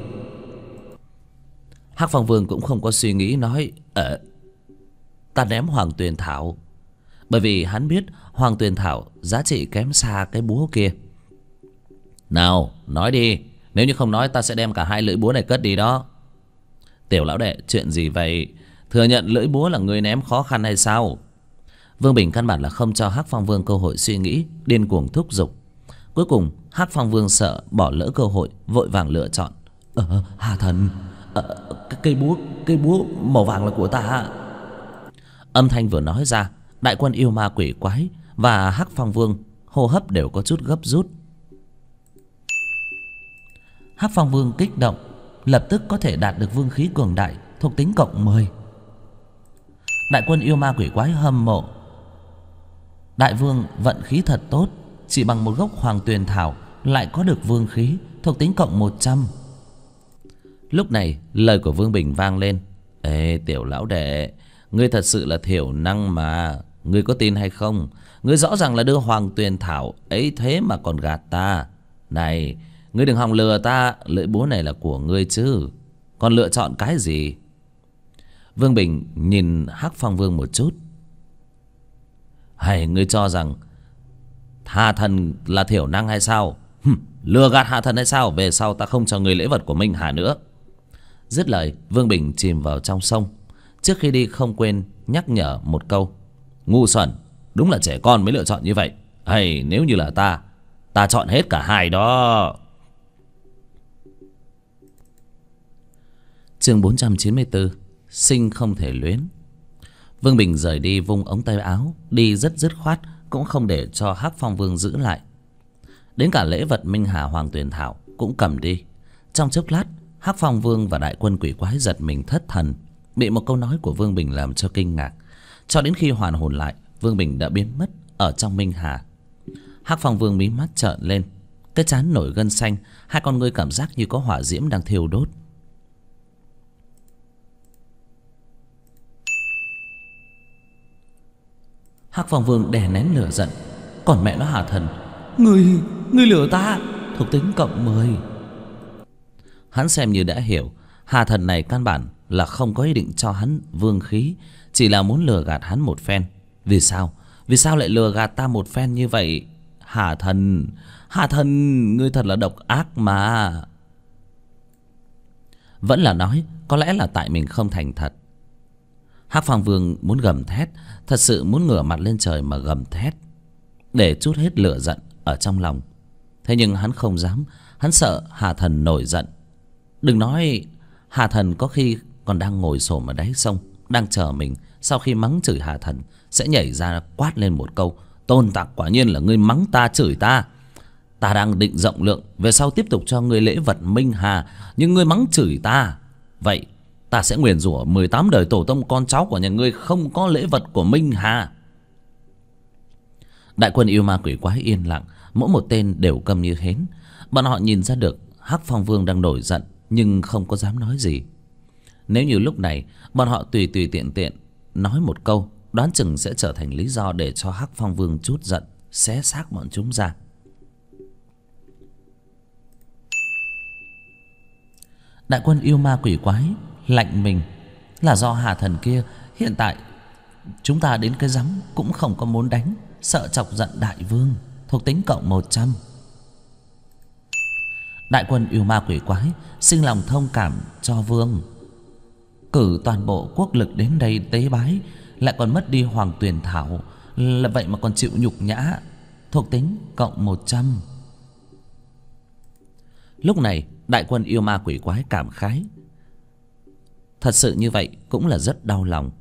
Hắc Phong Vương cũng không có suy nghĩ nói ta ném Hoàng Tuyền Thảo. Bởi vì hắn biết Hoàng Tuyền Thảo giá trị kém xa cái búa kia. Nào nói đi, nếu như không nói ta sẽ đem cả hai lưỡi búa này cất đi đó. Tiểu lão đệ, chuyện gì vậy? Thừa nhận lưỡi búa là người ném khó khăn hay sao? Vương Bình căn bản là không cho Hắc Phong Vương cơ hội suy nghĩ, điên cuồng thúc giục. Cuối cùng Hắc Phong Vương sợ bỏ lỡ cơ hội, vội vàng lựa chọn. Hà thần, cây búa màu vàng là của ta. Âm thanh vừa nói ra, đại quân yêu ma quỷ quái và Hắc Phong Vương hô hấp đều có chút gấp rút. Hắc Phong Vương kích động, lập tức có thể đạt được vương khí cường đại thuộc tính cộng 10. Đại quân yêu ma quỷ quái hâm mộ. Đại vương vận khí thật tốt, chỉ bằng một gốc Hoàng Tuyền Thảo lại có được vương khí thuộc tính cộng 100. Lúc này lời của Vương Bình vang lên. Ê tiểu lão đệ, ngươi thật sự là thiểu năng mà. Ngươi có tin hay không? Ngươi rõ ràng là đưa Hoàng Tuyền Thảo ấy thế mà còn gạt ta. Này, ngươi đừng hòng lừa ta, lưỡi búa này là của ngươi chứ. Còn lựa chọn cái gì? Vương Bình nhìn Hắc Phong Vương một chút. Hay ngươi cho rằng Hà thần là thiểu năng hay sao? Lừa gạt Hà thần hay sao? Về sau ta không cho ngươi lễ vật của Minh Hà nữa. Dứt lời Vương Bình chìm vào trong sông. Trước khi đi không quên nhắc nhở một câu. Ngu xuẩn, đúng là trẻ con mới lựa chọn như vậy. Hay nếu như là ta chọn hết cả hai đó. Chương 494. Sinh không thể luyến. Vương Bình rời đi vung ống tay áo, đi rất dứt khoát, cũng không để cho Hắc Phong Vương giữ lại. Đến cả lễ vật Minh Hà Hoàng Tuyền Thảo cũng cầm đi. Trong chốc lát Hắc Phong Vương và đại quân quỷ quái giật mình thất thần, bị một câu nói của Vương Bình làm cho kinh ngạc. Cho đến khi hoàn hồn lại, Vương Bình đã biến mất ở trong Minh Hà. Hắc Phong Vương mí mắt trợn lên, cái trán nổi gân xanh, hai con ngươi cảm giác như có hỏa diễm đang thiêu đốt. Hắc Phong Vương đè nén lửa giận. Còn mẹ nó Hà thần, ngươi lừa ta, thuộc tính cộng 10. Hắn xem như đã hiểu, Hà thần này căn bản là không có ý định cho hắn vương khí, chỉ là muốn lừa gạt hắn một phen. Vì sao? Vì sao lại lừa gạt ta một phen như vậy? Hà thần, ngươi thật là độc ác mà. Vẫn là nói, có lẽ là tại mình không thành thật. Hắc Phong Vương muốn gầm thét, thật sự muốn ngửa mặt lên trời mà gầm thét, để trút hết lửa giận ở trong lòng. Thế nhưng hắn không dám, hắn sợ Hà thần nổi giận. Đừng nói Hà thần có khi còn đang ngồi xổm ở đáy sông, đang chờ mình sau khi mắng chửi Hà thần sẽ nhảy ra quát lên một câu: tôn tặc, quả nhiên là ngươi mắng ta chửi ta. Ta đang định rộng lượng, về sau tiếp tục cho ngươi lễ vật Minh Hà, nhưng ngươi mắng chửi ta. Vậy Ta sẽ nguyền rủa 18 đời tổ tông con cháu của nhà ngươi không có lễ vật của Minh Hà. Đại quân yêu ma quỷ quái yên lặng, mỗi một tên đều câm như hến. Bọn họ nhìn ra được Hắc Phong Vương đang nổi giận, nhưng không có dám nói gì. Nếu như lúc này bọn họ tùy tùy tiện tiện nói một câu, đoán chừng sẽ trở thành lý do để cho Hắc Phong Vương trút giận, xé xác bọn chúng ra. Đại quân yêu ma quỷ quái lạnh mình, là do Hà Thần kia hiện tại chúng ta đến cái rắm cũng không có muốn đánh, sợ chọc giận đại vương, thuộc tính cộng 100. Đại quân yêu ma quỷ quái sinh lòng thông cảm cho vương, cử toàn bộ quốc lực đến đây tế bái, lại còn mất đi Hoàng Tuyền Thảo, là vậy mà còn chịu nhục nhã, thuộc tính cộng 100. Lúc này đại quân yêu ma quỷ quái cảm khái, thật sự như vậy cũng là rất đau lòng.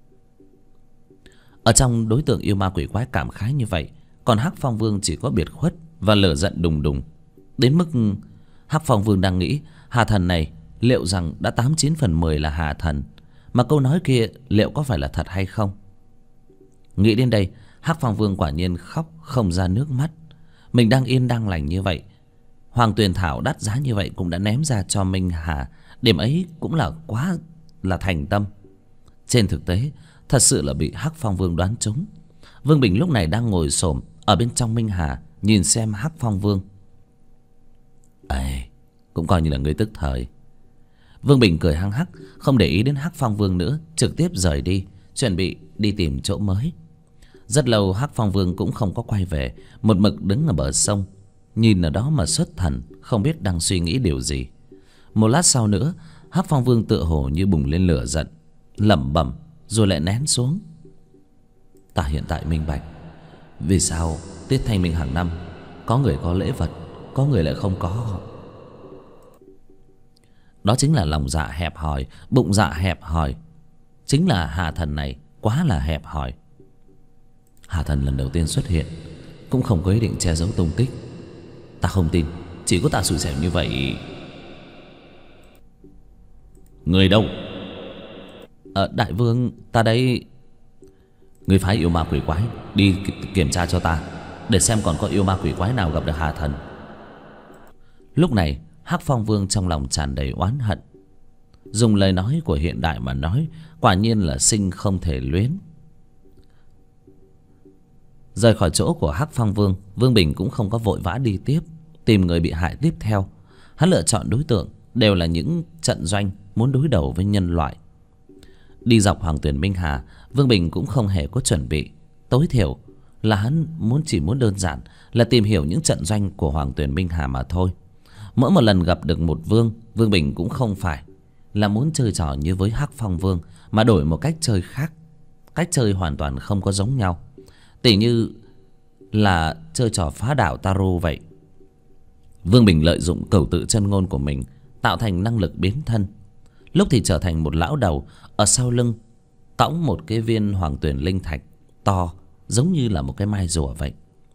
Ở trong đối tượng yêu ma quỷ quái cảm khái như vậy, còn Hắc Phong Vương chỉ có biệt khuất và lửa giận đùng đùng. Đến mức Hắc Phong Vương đang nghĩ Hà Thần này liệu rằng đã 89 phần 10 là Hà Thần, mà câu nói kia liệu có phải là thật hay không. Nghĩ đến đây, Hắc Phong Vương quả nhiên khóc không ra nước mắt. Mình đang yên đang lành như vậy, Hoàng Tuyền Thảo đắt giá như vậy cũng đã ném ra cho Minh Hà. Điểm ấy cũng là quá là thành tâm. Trên thực tế thật sự là bị Hắc Phong Vương đoán trúng. Vương Bình lúc này đang ngồi xổm ở bên trong Minh Hà, nhìn xem Hắc Phong Vương. Cũng coi như là người tức thời. Vương Bình cười hăng hắc, không để ý đến Hắc Phong Vương nữa, trực tiếp rời đi, chuẩn bị đi tìm chỗ mới. Rất lâu Hắc Phong Vương cũng không có quay về, một mực đứng ở bờ sông, nhìn ở đó mà xuất thần, không biết đang suy nghĩ điều gì. Một lát sau nữa, Hắc Phong Vương tựa hồ như bùng lên lửa giận, lẩm bẩm rồi lại nén xuống. Ta hiện tại minh bạch vì sao Tiết Thanh Minh hàng năm có người có lễ vật, có người lại không có. Đó chính là lòng dạ hẹp hòi, bụng dạ hẹp hòi. Chính là Hà Thần này quá là hẹp hòi. Hà Thần lần đầu tiên xuất hiện cũng không có ý định che giấu tung tích. Ta không tin chỉ có ta xui xẻo như vậy. Người đâu? Đại vương, ta đây. Người phái yêu ma quỷ quái đi kiểm tra cho ta, để xem còn có yêu ma quỷ quái nào gặp được Hà Thần. Lúc này Hắc Phong Vương trong lòng tràn đầy oán hận. Dùng lời nói của hiện đại mà nói, quả nhiên là sinh không thể luyến. Rời khỏi chỗ của Hắc Phong Vương, Vương Bình cũng không có vội vã đi tiếp tìm người bị hại tiếp theo. Hắn lựa chọn đối tượng đều là những trận doanh muốn đối đầu với nhân loại. Đi dọc Hoàng Tuyền Minh Hà, Vương Bình cũng không hề có chuẩn bị. Tối thiểu là hắn chỉ muốn đơn giản là tìm hiểu những trận doanh của Hoàng Tuyền Minh Hà mà thôi. Mỗi một lần gặp được một vương, Vương Bình cũng không phải là muốn chơi trò như với Hắc Phong Vương, mà đổi một cách chơi khác. Cách chơi hoàn toàn không có giống nhau, tỉ như là chơi trò phá đảo tarot vậy. Vương Bình lợi dụng cửu tự chân ngôn của mình, tạo thành năng lực biến thân. Lúc thì trở thành một lão đầu, ở sau lưng cõng một cái viên Hoàng Tuyền linh thạch to giống như là một cái mai rùa vậy.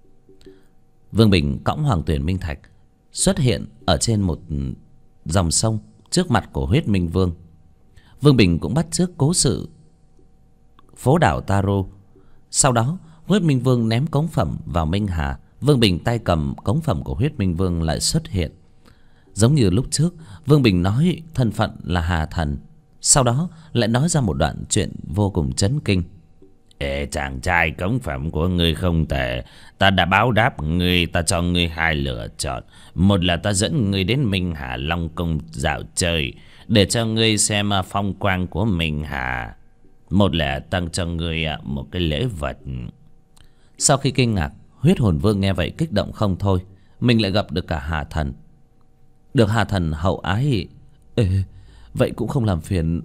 Vương Bình cõng Hoàng Tuyền minh thạch xuất hiện ở trên một dòng sông trước mặt của Huyết Minh Vương. Vương Bình cũng bắt chước cố sự phố đảo tarot. Sau đó Huyết Minh Vương ném cống phẩm vào Minh Hà, Vương Bình tay cầm cống phẩm của Huyết Minh Vương lại xuất hiện. Giống như lúc trước, Vương Bình nói thân phận là Hà Thần, sau đó lại nói ra một đoạn chuyện vô cùng chấn kinh. Chàng trai, cống phẩm của ngươi không tệ. Ta đã báo đáp ngươi, ta cho ngươi hai lựa chọn. Một là ta dẫn ngươi đến Minh Hà Long Cung dạo chơi, để cho ngươi xem phong quang của Minh Hà. Một là tặng cho ngươi một cái lễ vật. Sau khi kinh ngạc, Huyết Hồn Vương nghe vậy kích động không thôi. Mình lại gặp được cả Hà Thần, được Hà Thần hậu ái. Vậy cũng không làm phiền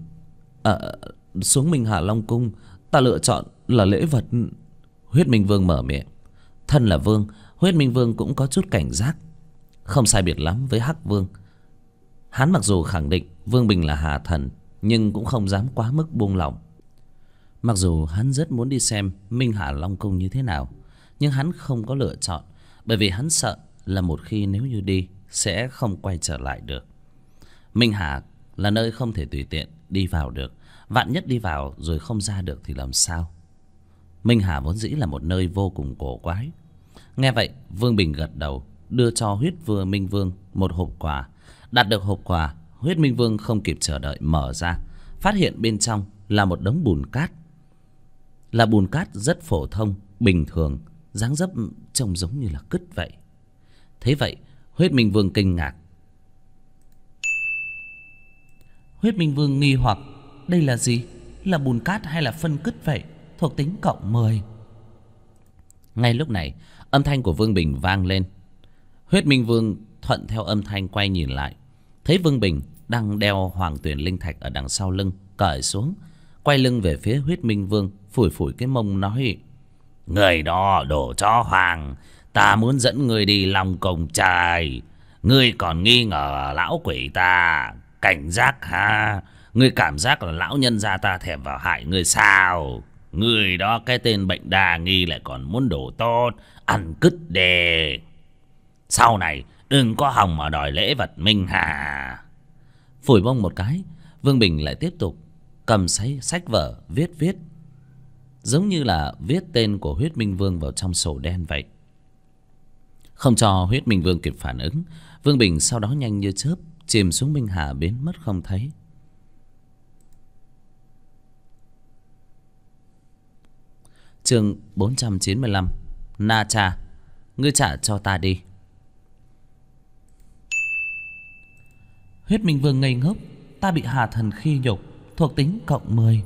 xuống Minh Hà Long Cung, ta lựa chọn là lễ vật. Huyết Minh Vương mở miệng. Thân là vương, Huyết Minh Vương cũng có chút cảnh giác, không sai biệt lắm với Hắc Vương. Hắn mặc dù khẳng định Vương Bình là Hà Thần, nhưng cũng không dám quá mức buông lỏng. Mặc dù hắn rất muốn đi xem Minh Hà Long Cung như thế nào, nhưng hắn không có lựa chọn, bởi vì hắn sợ là một khi nếu như đi sẽ không quay trở lại được. Minh Hà là nơi không thể tùy tiện đi vào được. Vạn nhất đi vào rồi không ra được thì làm sao? Minh Hà vốn dĩ là một nơi vô cùng cổ quái. Nghe vậy Vương Bình gật đầu, đưa cho Huyết Minh Vương một hộp quà. Đặt được hộp quà, Huyết Minh Vương không kịp chờ đợi mở ra, phát hiện bên trong là một đống bùn cát. Là bùn cát rất phổ thông, bình thường, dáng dấp trông giống như là cứt vậy. Thế vậy Huyết Minh Vương kinh ngạc. Huyết Minh Vương nghi hoặc, đây là gì? Là bùn cát hay là phân cứt vậy? Thuộc tính cộng 10. Ngay lúc này âm thanh của Vương Bình vang lên. Huyết Minh Vương thuận theo âm thanh quay nhìn lại, thấy Vương Bình đang đeo Hoàng Tuyền Linh Thạch ở đằng sau lưng, cởi xuống, quay lưng về phía Huyết Minh Vương, phủi phủi cái mông nói: người đó đổ chó hoàng, ta muốn dẫn người đi Long Cung trời. Ngươi còn nghi ngờ lão quỷ ta, cảnh giác ha? Ngươi cảm giác là lão nhân gia ta thèm vào hại ngươi sao? Ngươi đó cái tên bệnh đa nghi lại còn muốn đổ tốt, ăn cứt đề. Sau này đừng có hòng mà đòi lễ vật Minh Hà. Phủi bông một cái, Vương Bình lại tiếp tục cầm sách vở viết, giống như là viết tên của Huyết Minh Vương vào trong sổ đen vậy. Không cho Huyết Minh Vương kịp phản ứng, Vương Bình sau đó nhanh như chớp chìm xuống Minh Hà, biến mất không thấy. Chương 495. Na Cha, ngươi trả cho ta đi. Huyết Minh Vương ngây ngốc, ta bị Hà Thần khi nhục, thuộc tính cộng 10.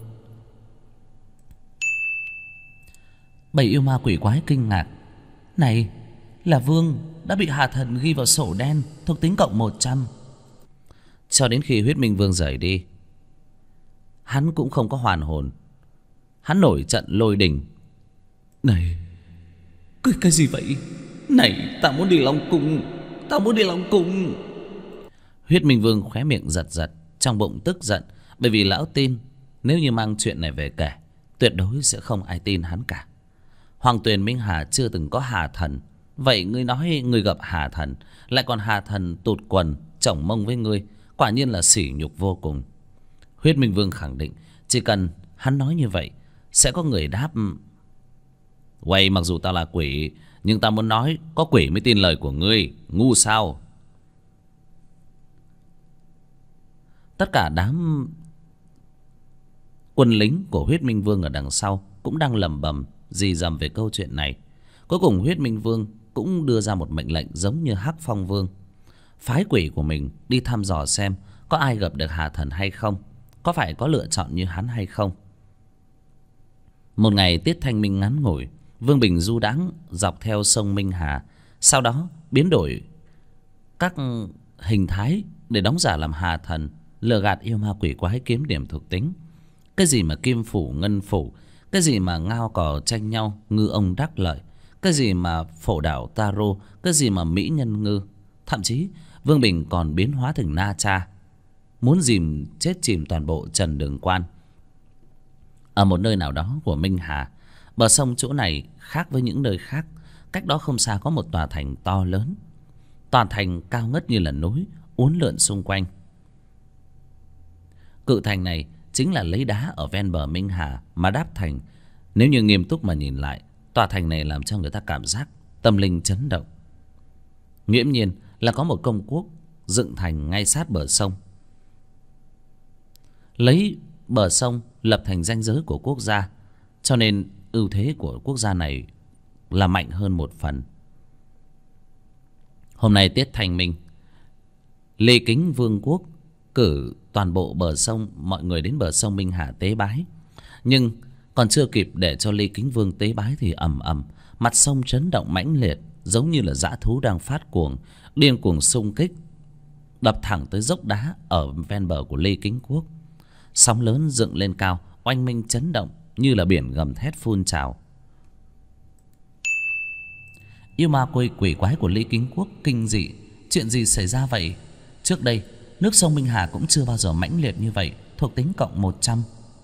Bảy yêu ma quỷ quái kinh ngạc, này là Vương đã bị Hà Thần ghi vào sổ đen, thuộc tính cộng 100. Cho đến khi Huyết Minh Vương rời đi, hắn cũng không có hoàn hồn. Hắn nổi trận lôi đình. Này, cái gì vậy? Này, ta muốn đi Long Cung, ta muốn đi Long Cung. Huyết Minh Vương khóe miệng giật giật, trong bụng tức giận, bởi vì lão tin nếu như mang chuyện này về kể, tuyệt đối sẽ không ai tin hắn cả. Hoàng Tuyền Minh Hà chưa từng có Hà Thần, vậy ngươi nói ngươi gặp Hà Thần, lại còn Hà Thần tụt quần chổng mông với ngươi, quả nhiên là sỉ nhục vô cùng. Huyết Minh Vương khẳng định chỉ cần hắn nói như vậy sẽ có người đáp: Quay, mặc dù tao là quỷ, nhưng tao muốn nói có quỷ mới tin lời của ngươi, ngu sao? Tất cả đám quân lính của Huyết Minh Vương ở đằng sau cũng đang lẩm bẩm rì rầm về câu chuyện này. Cuối cùng Huyết Minh Vương cũng đưa ra một mệnh lệnh giống như Hắc Phong Vương, phái quỷ của mình đi thăm dò xem có ai gặp được Hà Thần hay không, có phải có lựa chọn như hắn hay không. Một ngày tiết thanh minh ngắn ngủi, Vương Bình du đãng dọc theo sông Minh Hà, sau đó biến đổi các hình thái để đóng giả làm Hà Thần, lừa gạt yêu ma quỷ quái kiếm điểm thuộc tính. Cái gì mà kim phủ ngân phủ, cái gì mà ngao cò tranh nhau ngư ông đắc lợi, cái gì mà phổ đảo tarot, cái gì mà mỹ nhân ngư. Thậm chí Vương Bình còn biến hóa thành Na Cha, muốn dìm chết chìm toàn bộ Trần Đường Quan. Ở một nơi nào đó của Minh Hà, bờ sông chỗ này khác với những nơi khác. Cách đó không xa có một tòa thành to lớn. Tòa thành cao ngất như là núi, uốn lượn xung quanh. Cự thành này chính là lấy đá ở ven bờ Minh Hà mà đáp thành. Nếu như nghiêm túc mà nhìn lại, tòa thành này làm cho người ta cảm giác tâm linh chấn động. Nghiễm nhiên là có một công quốc dựng thành ngay sát bờ sông, lấy bờ sông lập thành ranh giới của quốc gia, cho nên ưu thế của quốc gia này là mạnh hơn một phần. Hôm nay tiết thanh minh, Lê Kính Vương quốc cử toàn bộ bờ sông, mọi người đến bờ sông Minh Hà tế bái. Nhưng còn chưa kịp để cho Lê Kính Vương tế bái thì ầm ầm mặt sông chấn động mãnh liệt, giống như là dã thú đang phát cuồng, điên cuồng xung kích, đập thẳng tới dốc đá ở ven bờ của Lê Kính quốc. Sóng lớn dựng lên cao, oanh minh chấn động như là biển gầm thét phun trào. Yêu ma quỷ quái của Lê Kính quốc kinh dị, chuyện gì xảy ra vậy? Trước đây nước sông Minh Hà cũng chưa bao giờ mãnh liệt như vậy, thuộc tính cộng 100.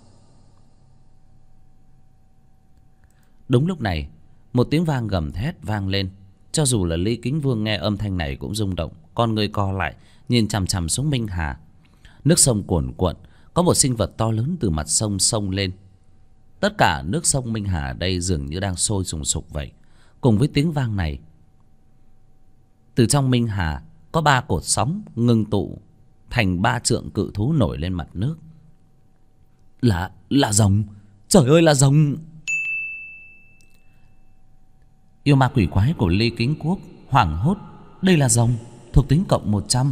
Đúng lúc này, một tiếng vang gầm thét vang lên. Cho dù là Lý Kính Vương nghe âm thanh này cũng rung động, con người co lại, nhìn chằm chằm xuống Minh Hà. Nước sông cuồn cuộn, có một sinh vật to lớn từ mặt sông xông lên. Tất cả nước sông Minh Hà đây dường như đang sôi sùng sục vậy. Cùng với tiếng vang này, từ trong Minh Hà có 3 cột sóng ngưng tụ thành 3 trượng cự thú nổi lên mặt nước. Là rồng. Trời ơi, là rồng. Yêu ma quỷ quái của Lê Kính Quốc hoảng hốt. Đây là rồng thuộc tính cộng 100.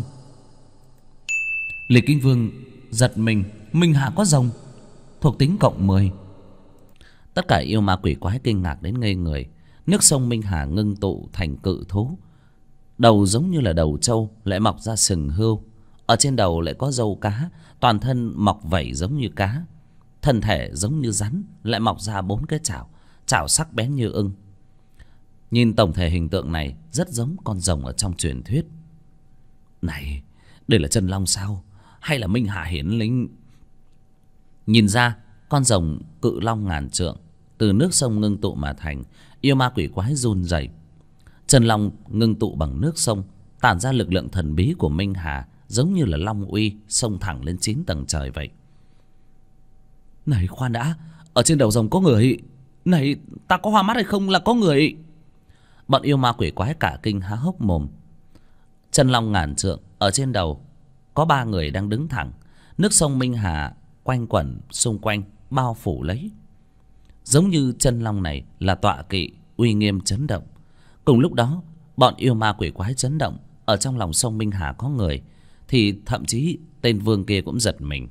Lê Kính Vương giật mình. Minh Hà có rồng thuộc tính cộng 10. Tất cả yêu ma quỷ quái kinh ngạc đến ngây người. Nước sông Minh Hà ngưng tụ thành cự thú, đầu giống như là đầu trâu, lại mọc ra sừng hươu. Ở trên đầu lại có râu cá, toàn thân mọc vảy giống như cá, thân thể giống như rắn, lại mọc ra 4 cái chảo, chảo sắc bén như ưng. Nhìn tổng thể hình tượng này rất giống con rồng ở trong truyền thuyết. Này, đây là chân long sao? Hay là Minh Hà hiển linh? Nhìn ra, con rồng cự long ngàn trượng từ nước sông ngưng tụ mà thành. Yêu ma quỷ quái run rẩy. Chân long ngưng tụ bằng nước sông, tản ra lực lượng thần bí của Minh Hà, giống như là long uy xông thẳng lên 9 tầng trời vậy. Này khoan đã, ở trên đầu rồng có người. Này, ta có hoa mắt hay không là có người? Bọn yêu ma quỷ quái cả kinh há hốc mồm. Chân long ngàn trượng, ở trên đầu có 3 người đang đứng thẳng. Nước sông Minh Hà quanh quẩn xung quanh, bao phủ lấy. Giống như chân long này là tọa kỵ, uy nghiêm chấn động. Cùng lúc đó, bọn yêu ma quỷ quái chấn động. Ở trong lòng sông Minh Hà có người, thì thậm chí tên vương kia cũng giật mình.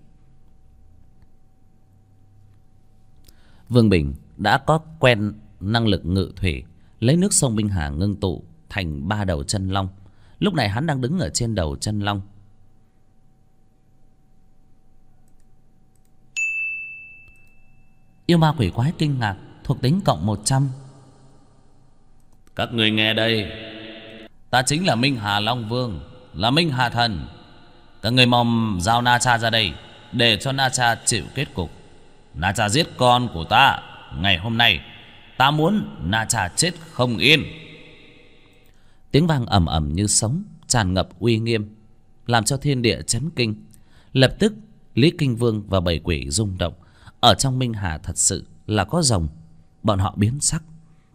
Vương Bình đã có quen năng lực ngự thủy, lấy nước sông Minh Hà ngưng tụ thành 3 đầu chân long. Lúc này hắn đang đứng ở trên đầu chân long. Yêu ma quỷ quái kinh ngạc, thuộc tính cộng 100. Các người nghe đây, ta chính là Minh Hà Long Vương, là Minh Hà Thần. Các người mong giao Na Cha ra đây, để cho Na Cha chịu kết cục. Na Cha giết con của ta, ngày hôm nay ta muốn Na Cha chết không yên. Tiếng vang ầm ầm như sóng, tràn ngập uy nghiêm, làm cho thiên địa chấn kinh. Lập tức Lý Kinh Vương và bầy quỷ rung động. Ở trong Minh Hà thật sự là có rồng. Bọn họ biến sắc.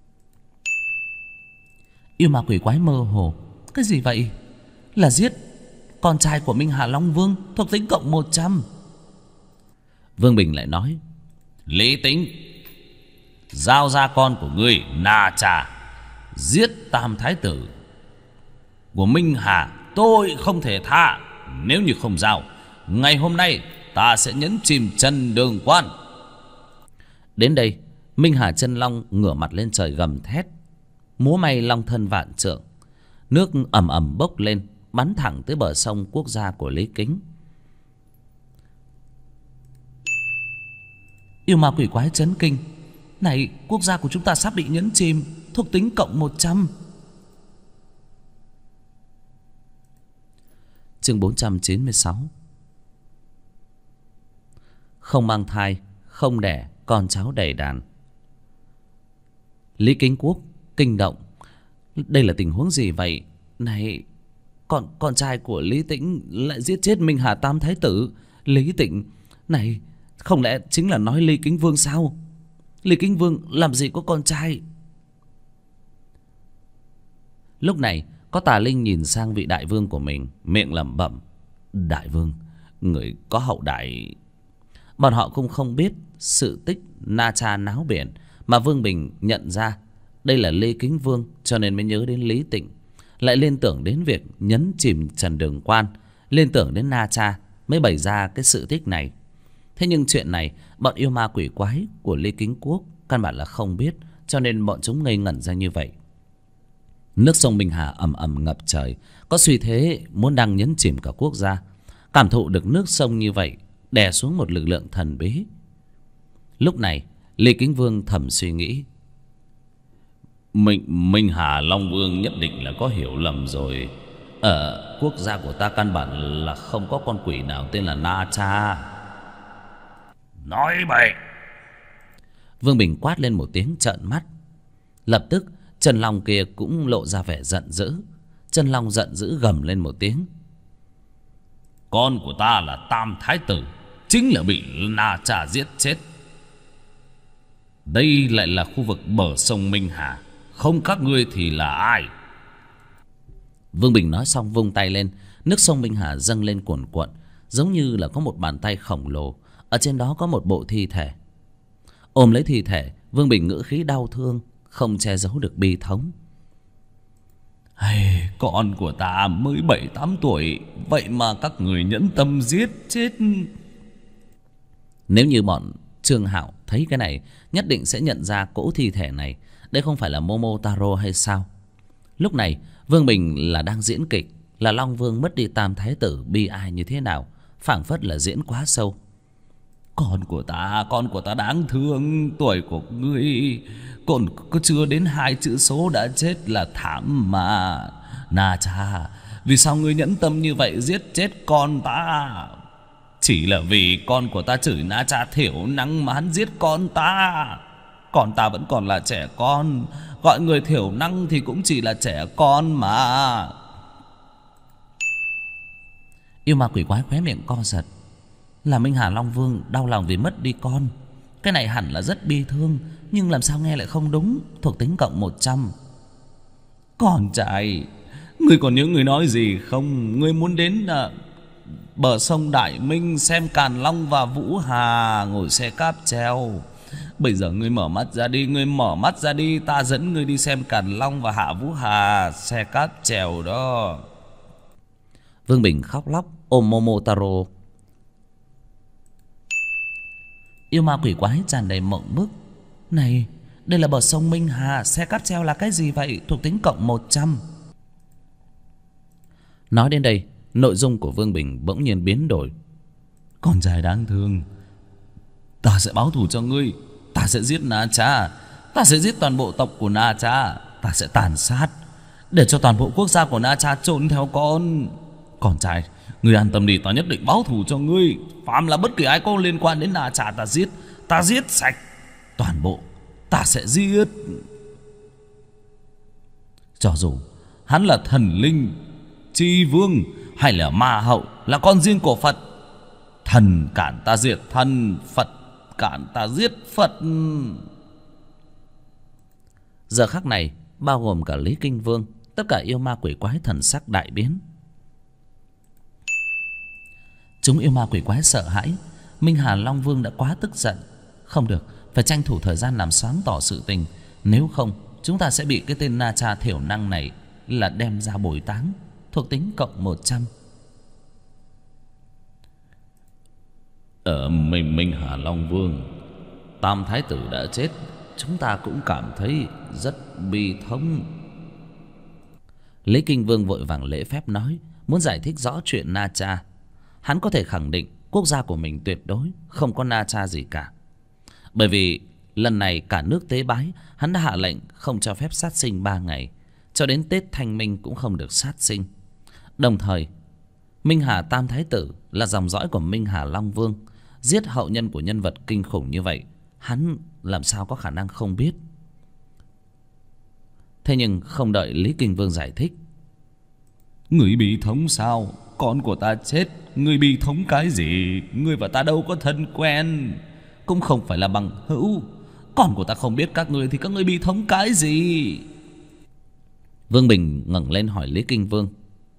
Yêu ma quỷ quái mơ hồ. Cái gì vậy? Là giết con trai của Minh Hà Long Vương, thuộc tính cộng 100. Vương Bình lại nói: Lý Tính, giao ra con của ngươi Na Cha, giết tam thái tử của Minh Hà, tôi không thể tha. Nếu như không giao, ngày hôm nay ta sẽ nhấn chìm Trần Đường Quan. Đến đây, Minh Hà chân long ngửa mặt lên trời gầm thét, múa may long thân vạn trượng. Nước ầm ầm bốc lên, bắn thẳng tới bờ sông quốc gia của Lý Kính. Yêu ma quỷ quái chấn kinh. Này, quốc gia của chúng ta sắp bị nhấn chìm, thuộc tính cộng 100. Chương 496. Không mang thai, không đẻ con cháu đầy đàn. Lý Kính Quốc kinh động. Đây là tình huống gì vậy? Này, con trai của Lý Tĩnh lại giết chết Minh Hà tam thái tử. Lý Tĩnh này, không lẽ chính là nói Lý Kính Vương sao? Lý Kính Vương làm gì có con trai? Lúc này có Tà Linh nhìn sang vị đại vương của mình, miệng lẩm bẩm: Đại vương, người có hậu đại. Bọn họ cũng không biết sự tích Na Cha náo biển, mà Vương Bình nhận ra đây là Lê Kính Vương, cho nên mới nhớ đến Lý Tịnh, lại liên tưởng đến việc nhấn chìm Trần Đường Quan, liên tưởng đến Na Cha, mới bày ra cái sự tích này. Thế nhưng chuyện này bọn yêu ma quỷ quái của Lê Kính Quốc căn bản là không biết, cho nên bọn chúng ngây ngẩn ra như vậy. Nước sông Minh Hà ầm ầm ngập trời, có suy thế muốn đang nhấn chìm cả quốc gia. Cảm thụ được nước sông như vậy đè xuống một lực lượng thần bí. Lúc này Lê Kính Vương thầm suy nghĩ: Minh Hà Long Vương nhất định là có hiểu lầm rồi. Ở quốc gia của ta căn bản là không có con quỷ nào tên là Na Cha. Nói bậy! Vương Bình quát lên một tiếng trợn mắt. Lập tức Trần Long kia cũng lộ ra vẻ giận dữ. Trần Long giận dữ gầm lên một tiếng: Con của ta là Tam Thái Tử, chính là bị Na Cha giết chết. Đây lại là khu vực bờ sông Minh Hà, không các ngươi thì là ai? Vương Bình nói xong vung tay lên, nước sông Minh Hà dâng lên cuồn cuộn, giống như là có một bàn tay khổng lồ, ở trên đó có một bộ thi thể. Ôm lấy thi thể, Vương Bình ngữ khí đau thương, không che giấu được bi thống. Hay, con của ta mới 7-8 tuổi, vậy mà các người nhẫn tâm giết chết. Nếu như bọn Trương Hạo thấy cái này, nhất định sẽ nhận ra cỗ thi thể này. Đây không phải là Momotaro hay sao? Lúc này Vương Bình là đang diễn kịch, là Long Vương mất đi Tam Thái Tử bi ai như thế nào, phảng phất là diễn quá sâu. Con của ta đáng thương, tuổi của ngươi còn có chưa đến 2 chữ số đã chết là thảm mà. Na Cha, vì sao ngươi nhẫn tâm như vậy giết chết con ta? Chỉ là vì con của ta chửi Na Cha thiểu năng mà hắn giết con ta. Con ta vẫn còn là trẻ con, gọi người thiểu năng thì cũng chỉ là trẻ con mà. Yêu ma quỷ quái khóe miệng co giật. Là Minh Hà Long Vương đau lòng vì mất đi con. Cái này hẳn là rất bi thương, nhưng làm sao nghe lại không đúng. Thuộc tính cộng 100. Con trai, ngươi còn nhớ người nói gì không? Ngươi muốn đến bờ sông Đại Minh xem Càn Long và Vũ Hà ngồi xe cáp treo. Bây giờ ngươi mở mắt ra đi, ngươi mở mắt ra đi, ta dẫn ngươi đi xem Càn Long và Hạ Vũ Hà xe cáp treo đó. Vương Bình khóc lóc ôm Momotaro. Yêu ma quỷ quái tràn đầy mộng bức. Này, đây là bờ sông Minh Hà, xe cáp treo là cái gì vậy? Thuộc tính cộng 100. Nói đến đây, nội dung của Vương Bình bỗng nhiên biến đổi. Con trai đáng thương, ta sẽ báo thù cho ngươi. Ta sẽ giết Na Cha, ta sẽ giết toàn bộ tộc của Na Cha, ta sẽ tàn sát để cho toàn bộ quốc gia của Na Cha trốn theo con. Con trai, ngươi an tâm đi, ta nhất định báo thù cho ngươi. Phạm là bất kỳ ai có liên quan đến Na Cha ta giết sạch toàn bộ, ta sẽ giết. Cho dù hắn là thần linh, chi vương hay là ma hậu, là con riêng của Phật, thần cản ta diệt thần, Phật cản ta giết Phật. Giờ khắc này, bao gồm cả Lý Kinh Vương, tất cả yêu ma quỷ quái thần sắc đại biến. Chúng yêu ma quỷ quái sợ hãi. Minh Hà Long Vương đã quá tức giận. Không được, phải tranh thủ thời gian làm sáng tỏ sự tình. Nếu không, chúng ta sẽ bị cái tên Na Cha thiểu năng này là đem ra bồi táng. Thuộc tính cộng 100. Ở Minh Hà Long Vương, Tam Thái Tử đã chết, chúng ta cũng cảm thấy rất bi thống. Lý Kinh Vương vội vàng lễ phép nói, muốn giải thích rõ chuyện Na Cha. Hắn có thể khẳng định quốc gia của mình tuyệt đối không có Na Cha gì cả. Bởi vì lần này cả nước tế bái, hắn đã hạ lệnh không cho phép sát sinh 3 ngày. Cho đến Tết Thanh Minh cũng không được sát sinh. Đồng thời, Minh Hà Tam Thái Tử là dòng dõi của Minh Hà Long Vương. Giết hậu nhân của nhân vật kinh khủng như vậy, hắn làm sao có khả năng không biết. Thế nhưng không đợi Lý Kinh Vương giải thích. Người bi thống sao? Con của ta chết, người bi thống cái gì? Người và ta đâu có thân quen, cũng không phải là bằng hữu. Con của ta không biết các ngươi thì các ngươi bi thống cái gì? Vương Bình ngẩng lên hỏi Lý Kinh Vương.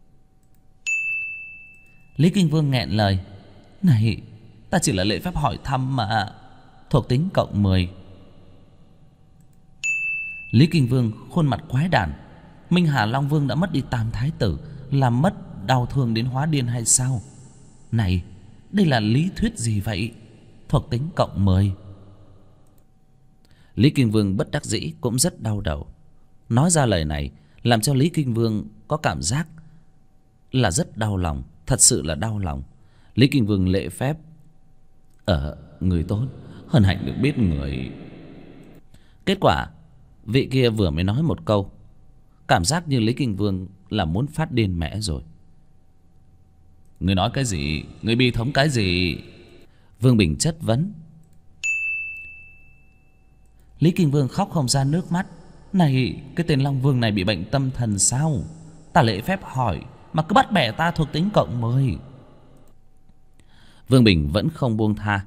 Lý Kinh Vương nghẹn lời. Này, ta chỉ là lễ phép hỏi thăm mà. Thuộc tính cộng 10. Lý Kinh Vương khuôn mặt quái đản. Minh Hà Long Vương đã mất đi Tam Thái Tử, làm mất đau thương đến hóa điên hay sao? Này, đây là lý thuyết gì vậy? Thuộc tính cộng 10. Lý Kinh Vương bất đắc dĩ cũng rất đau đầu. Nói ra lời này làm cho Lý Kinh Vương có cảm giác là rất đau lòng. Thật sự là đau lòng. Lý Kinh Vương lễ phép. Người tốt, hân hạnh được biết người. Kết quả vị kia vừa mới nói một câu, cảm giác như Lý Kinh Vương là muốn phát điên mẽ rồi. Người nói cái gì? Người bi thống cái gì? Vương Bình chất vấn. Lý Kinh Vương khóc không ra nước mắt. Này, cái tên Long Vương này bị bệnh tâm thần sao? Ta lễ phép hỏi mà cứ bắt bẻ ta. Thuộc tính cộng 10. Vương Bình vẫn không buông tha.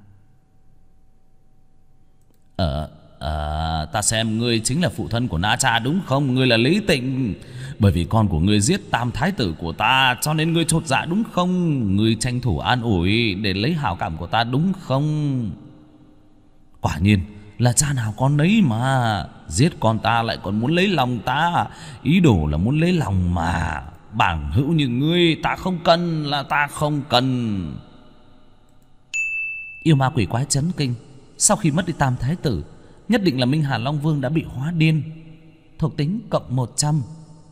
Ta xem ngươi chính là phụ thân của Na Cha đúng không? Ngươi là Lý Tịnh. Bởi vì con của ngươi giết tam thái tử của ta, cho nên ngươi chột dạ đúng không? Ngươi tranh thủ an ủi để lấy hảo cảm của ta đúng không? Quả nhiên là cha nào con nấy mà. Giết con ta lại còn muốn lấy lòng ta. Ý đồ là muốn lấy lòng mà. Bảng hữu như ngươi ta không cần, là ta không cần. Yêu ma quỷ quái chấn kinh. Sau khi mất đi tam thái tử, nhất định là Minh Hà Long Vương đã bị hóa điên. Thuộc tính cộng 100.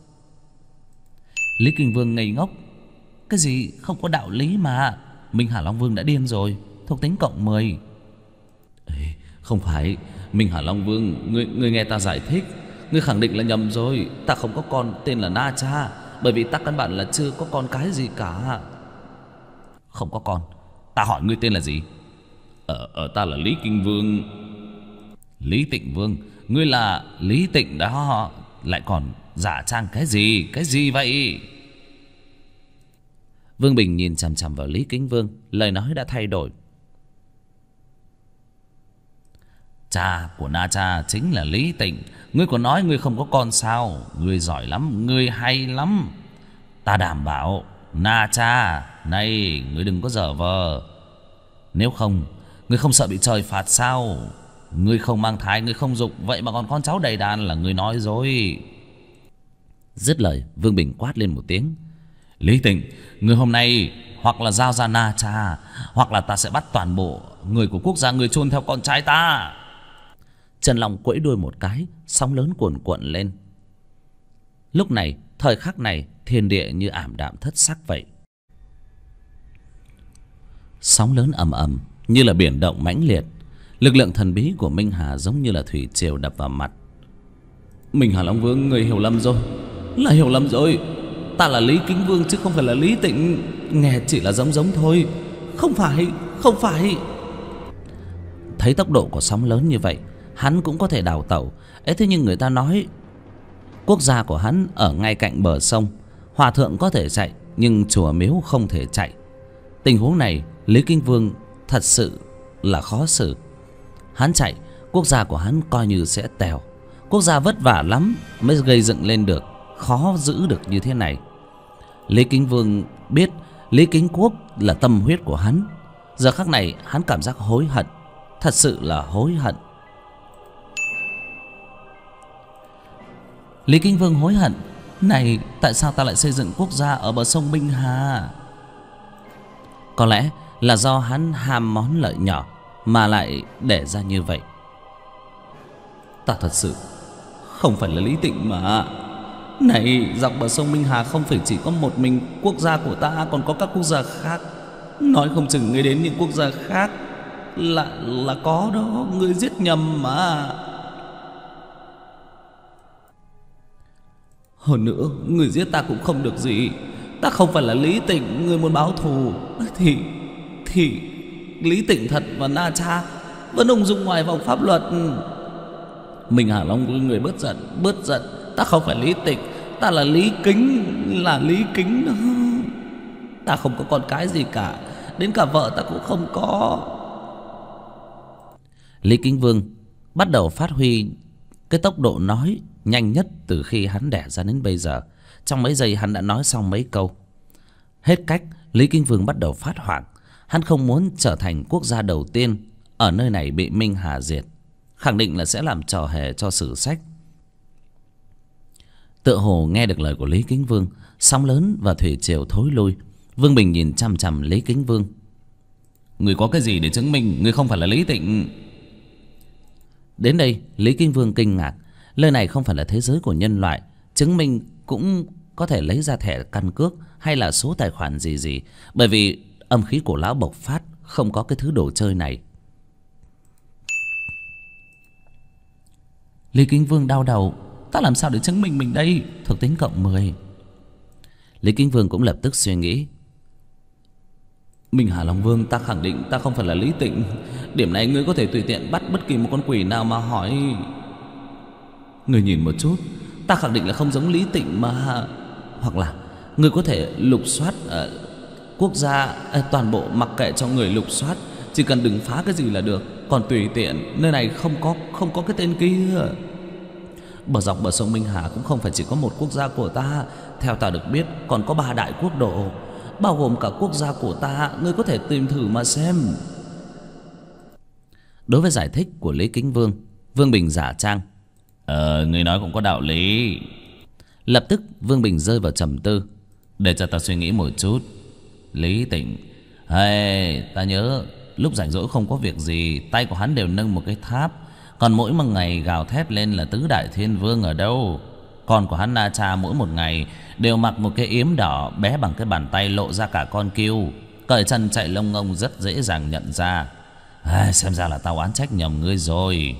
Lý Kinh Vương ngây ngốc. Cái gì không có đạo lý mà. Minh Hà Long Vương đã điên rồi. Thuộc tính cộng 10. Không phải Minh Hà Long Vương, ngươi nghe ta giải thích. Ngươi khẳng định là nhầm rồi. Ta không có con tên là Na Cha, bởi vì ta căn bản là chưa có con cái gì cả. Không có con. Ta hỏi ngươi tên là gì? Ta là Lý Kinh Vương. Lý Tịnh Vương? Ngươi là Lý Tịnh đó. Lại còn giả trang cái gì? Cái gì vậy? Vương Bình nhìn chằm chằm vào Lý Kính Vương. Lời nói đã thay đổi. Cha của Na Cha chính là Lý Tịnh. Ngươi còn nói ngươi không có con sao? Ngươi giỏi lắm, ngươi hay lắm. Ta đảm bảo Na Cha này, ngươi đừng có giở vờ. Nếu không, ngươi không sợ bị trời phạt sao? Ngươi không mang thai, ngươi không dục, vậy mà còn con cháu đầy đàn là ngươi nói dối. Dứt lời, Vương Bình quát lên một tiếng. Lý Tịnh, ngươi hôm nay hoặc là giao ra Na Cha, hoặc là ta sẽ bắt toàn bộ người của quốc gia ngươi chôn theo con trai ta. Trần Long quẫy đuôi một cái, sóng lớn cuồn cuộn lên. Lúc này, thời khắc này, thiên địa như ảm đạm thất sắc vậy. Sóng lớn ầm ầm như là biển động mãnh liệt. Lực lượng thần bí của Minh Hà giống như là thủy triều đập vào mặt. Minh Hà Long Vương, người hiểu lầm rồi. Là hiểu lầm rồi. Ta là Lý Kính Vương chứ không phải là Lý Tịnh. Nghe chỉ là giống thôi. Không phải, không phải. Thấy tốc độ của sóng lớn như vậy, hắn cũng có thể đào tẩu. Thế nhưng người ta nói quốc gia của hắn ở ngay cạnh bờ sông. Hòa thượng có thể chạy, nhưng chùa miếu không thể chạy. Tình huống này Lý Kinh Vương thật sự là khó xử. Hắn chạy, quốc gia của hắn coi như sẽ tèo. Quốc gia vất vả lắm mới gây dựng lên được, khó giữ được như thế này. Lý Kính Vương biết Lý Kính Quốc là tâm huyết của hắn. Giờ khắc này hắn cảm giác hối hận, thật sự là hối hận. Lý Kính Vương hối hận. Này, tại sao ta lại xây dựng quốc gia ở bờ sông Minh Hà? Có lẽ là do hắn ham món lợi nhỏ mà lại để ra như vậy. Ta thật sự không phải là Lý Tịnh mà. Này, dọc bờ sông Minh Hà không phải chỉ có một mình quốc gia của ta, còn có các quốc gia khác. Nói không chừng ngươi đến những quốc gia khác là có đó. Ngươi giết nhầm mà. Hơn nữa, người giết ta cũng không được gì. Ta không phải là Lý Tịnh. Người muốn báo thù thì Lý Tịnh thật và Na Cha vẫn ung dung ngoài vòng pháp luật. Minh Hà Long Vương, người bớt giận. Ta không phải Lý Tịnh, ta là Lý Kính. Là Lý Kính đó. Ta không có con cái gì cả, đến cả vợ ta cũng không có. Lý Kính Vương bắt đầu phát huy cái tốc độ nói nhanh nhất từ khi hắn đẻ ra đến bây giờ. Trong mấy giây hắn đã nói xong mấy câu. Hết cách, Lý Kính Vương bắt đầu phát hoảng. Hắn không muốn trở thành quốc gia đầu tiên ở nơi này bị Minh Hà diệt. Khẳng định là sẽ làm trò hề cho sử sách. Tựa hồ nghe được lời của Lý Kính Vương, sóng lớn và thủy triều thối lui. Vương Bình nhìn chằm chằm Lý Kính Vương. Người có cái gì để chứng minh người không phải là Lý Tịnh? Đến đây Lý Kính Vương kinh ngạc. Nơi này không phải là thế giới của nhân loại. Chứng minh cũng có thể lấy ra thẻ căn cước hay là số tài khoản gì. Bởi vì âm khí của lão bộc phát, không có cái thứ đồ chơi này. Lý Kính Vương đau đầu. Ta làm sao để chứng minh mình đây? Thuộc tính cộng 10. Lý Kính Vương cũng lập tức suy nghĩ. Minh Hà Long Vương, ta khẳng định ta không phải là Lý Tịnh. Điểm này ngươi có thể tùy tiện bắt bất kỳ một con quỷ nào mà hỏi. Ngươi nhìn một chút, ta khẳng định là không giống Lý Tịnh mà. Hoặc là ngươi có thể lục soát quốc gia toàn bộ mặc kệ cho người lục soát, chỉ cần đừng phá cái gì là được. Còn tùy tiện, nơi này không có cái tên kia. Bờ dọc bờ sông Minh Hà cũng không phải chỉ có một quốc gia của ta. Theo ta được biết còn có 3 đại quốc độ, bao gồm cả quốc gia của ta. Ngươi có thể tìm thử mà xem. Đối với giải thích của Lý Kính Vương, Vương Bình giả trang. Ngươi nói cũng có đạo lý. Lập tức Vương Bình rơi vào trầm tư. Để cho ta suy nghĩ một chút. Lý Tịnh, ta nhớ lúc rảnh rỗi không có việc gì, tay của hắn đều nâng một cái tháp. Còn mỗi một ngày gào thét lên là tứ đại thiên vương ở đâu. Con của hắn Na Cha mỗi một ngày đều mặc một cái yếm đỏ bé bằng cái bàn tay, lộ ra cả con kiêu, cởi chân chạy lông ngông rất dễ dàng nhận ra. Xem ra là tao oán trách nhầm ngươi rồi.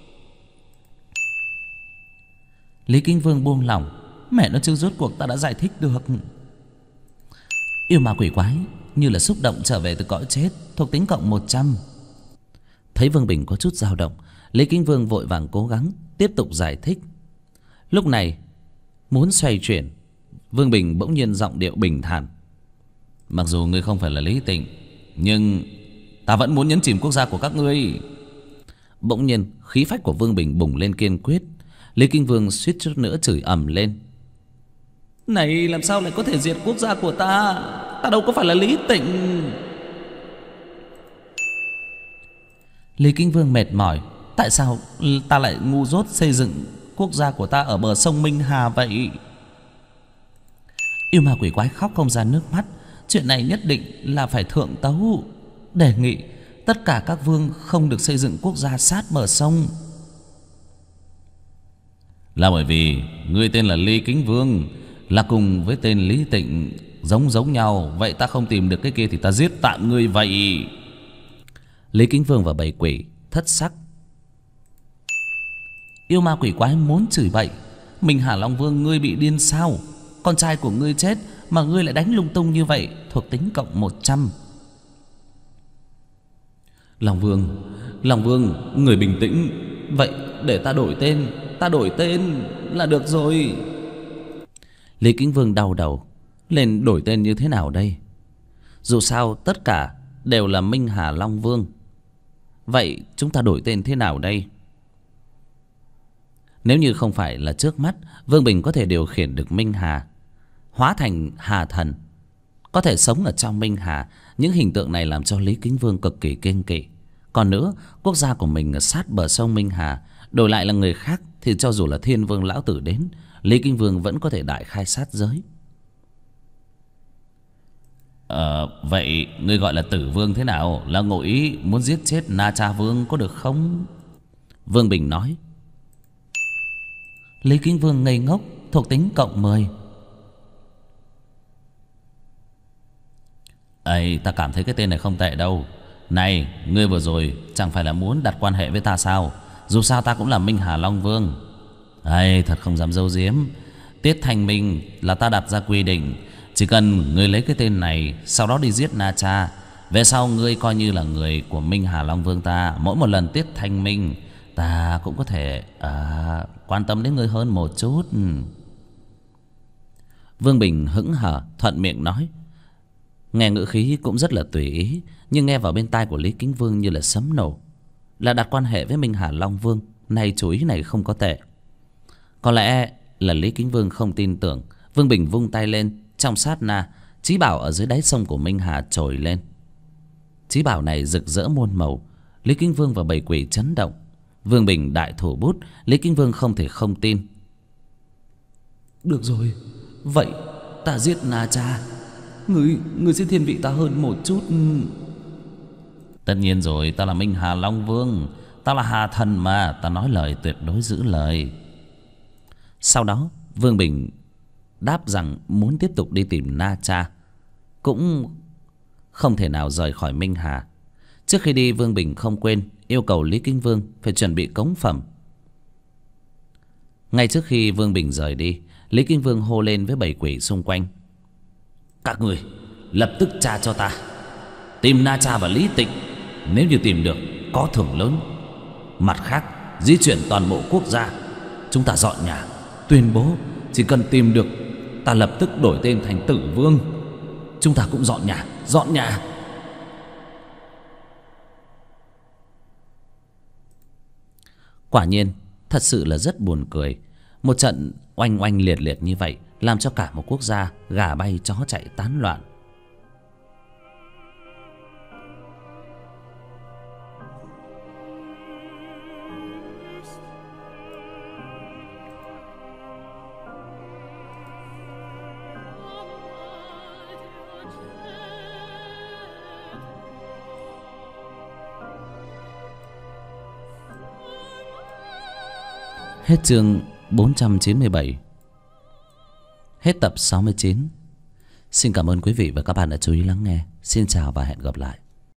Lý Kính Vương buông lỏng. Mẹ nó chứ, rốt cuộc ta đã giải thích được. Yêu ma quỷ quái như là xúc động trở về từ cõi chết, thuộc tính cộng 100. Thấy Vương Bình có chút dao động, Lý Kính Vương vội vàng cố gắng tiếp tục giải thích. Lúc này muốn xoay chuyển, Vương Bình bỗng nhiên giọng điệu bình thản. Mặc dù ngươi không phải là Lý Tịnh, nhưng ta vẫn muốn nhấn chìm quốc gia của các ngươi. Bỗng nhiên khí phách của Vương Bình bùng lên kiên quyết. Lý Kính Vương suýt chút nữa chửi ầm lên. Này, làm sao lại có thể diệt quốc gia của ta? Ta đâu có phải là Lý Tịnh. Lý Kính Vương mệt mỏi. Tại sao ta lại ngu dốt xây dựng quốc gia của ta ở bờ sông Minh Hà vậy? Yêu ma quỷ quái khóc không ra nước mắt. Chuyện này nhất định là phải thượng tấu. Đề nghị tất cả các vương không được xây dựng quốc gia sát bờ sông. Là bởi vì ngươi tên là Lý Kính Vương, là cùng với tên Lý Tịnh giống nhau. Vậy ta không tìm được cái kia thì ta giết tạm ngươi vậy. Lý Kính Vương và bầy quỷ thất sắc. Yêu ma quỷ quái muốn chửi bậy. Minh Hà Long Vương, ngươi bị điên sao? Con trai của ngươi chết mà ngươi lại đánh lung tung như vậy, thuộc tính cộng 100. Long Vương, người bình tĩnh. Vậy để ta đổi tên là được rồi. Lý Kính Vương đau đầu. Nên đổi tên như thế nào đây? Dù sao tất cả đều là Minh Hà Long Vương. Vậy chúng ta đổi tên thế nào đây? Nếu như không phải là trước mắt Vương Bình có thể điều khiển được Minh Hà, hóa thành Hà Thần, có thể sống ở trong Minh Hà, những hình tượng này làm cho Lý Kính Vương cực kỳ kiêng kỵ. Còn nữa, quốc gia của mình ở sát bờ sông Minh Hà, đổi lại là người khác thì cho dù là Thiên Vương lão tử đến, Lý Kính Vương vẫn có thể đại khai sát giới. Vậy ngươi gọi là Tử Vương thế nào? Là ngụ ý muốn giết chết Na Cha Vương có được không? Vương Bình nói. Lý Kính Vương ngây ngốc, thuộc tính cộng 10. Ta cảm thấy cái tên này không tệ đâu. Này, ngươi vừa rồi chẳng phải là muốn đặt quan hệ với ta sao? Dù sao ta cũng là Minh Hà Long Vương. Thật không dám giấu giếm. Tiết Thanh Minh là ta đặt ra quy định, chỉ cần ngươi lấy cái tên này, sau đó đi giết Na Cha, về sau ngươi coi như là người của Minh Hà Long Vương ta. Mỗi một lần Tiết Thanh Minh, ta cũng có thể quan tâm đến ngươi hơn một chút. Vương Bình hững hờ thuận miệng nói. Nghe ngữ khí cũng rất là tùy ý, nhưng nghe vào bên tai của Lý Kính Vương như là sấm nổ. Là đặt quan hệ với Minh Hà Long Vương, này chú ý này không có tệ. Có lẽ là Lý Kính Vương không tin tưởng. Vương Bình vung tay lên, trong sát na, chí bảo ở dưới đáy sông của Minh Hà trồi lên. Chí bảo này rực rỡ muôn màu. Lý Kính Vương và bầy quỷ chấn động. Vương Bình đại thủ bút, Lý Kính Vương không thể không tin. Được rồi, vậy ta giết Na Cha, Ngươi sẽ thiên vị ta hơn một chút. Tất nhiên rồi, ta là Minh Hà Long Vương, ta là Hà Thần mà, ta nói lời tuyệt đối giữ lời. Sau đó Vương Bình đáp rằng muốn tiếp tục đi tìm Na Cha, cũng không thể nào rời khỏi Minh Hà. Trước khi đi, Vương Bình không quên yêu cầu Lý Kính Vương phải chuẩn bị cống phẩm. Ngay trước khi Vương Bình rời đi, Lý Kính Vương hô lên với bầy quỷ xung quanh. Các người lập tức tra cho ta, tìm Na Cha và Lý Tịnh. Nếu như tìm được, có thưởng lớn. Mặt khác, di chuyển toàn bộ quốc gia. Chúng ta dọn nhà, tuyên bố chỉ cần tìm được, ta lập tức đổi tên thành Tử Vương. Chúng ta cũng dọn nhà, dọn nhà. Quả nhiên thật sự là rất buồn cười. Một trận oanh oanh liệt liệt như vậy làm cho cả một quốc gia gà bay chó chạy tán loạn. Hết chương 497. Hết tập 69. Xin cảm ơn quý vị và các bạn đã chú ý lắng nghe. Xin chào và hẹn gặp lại.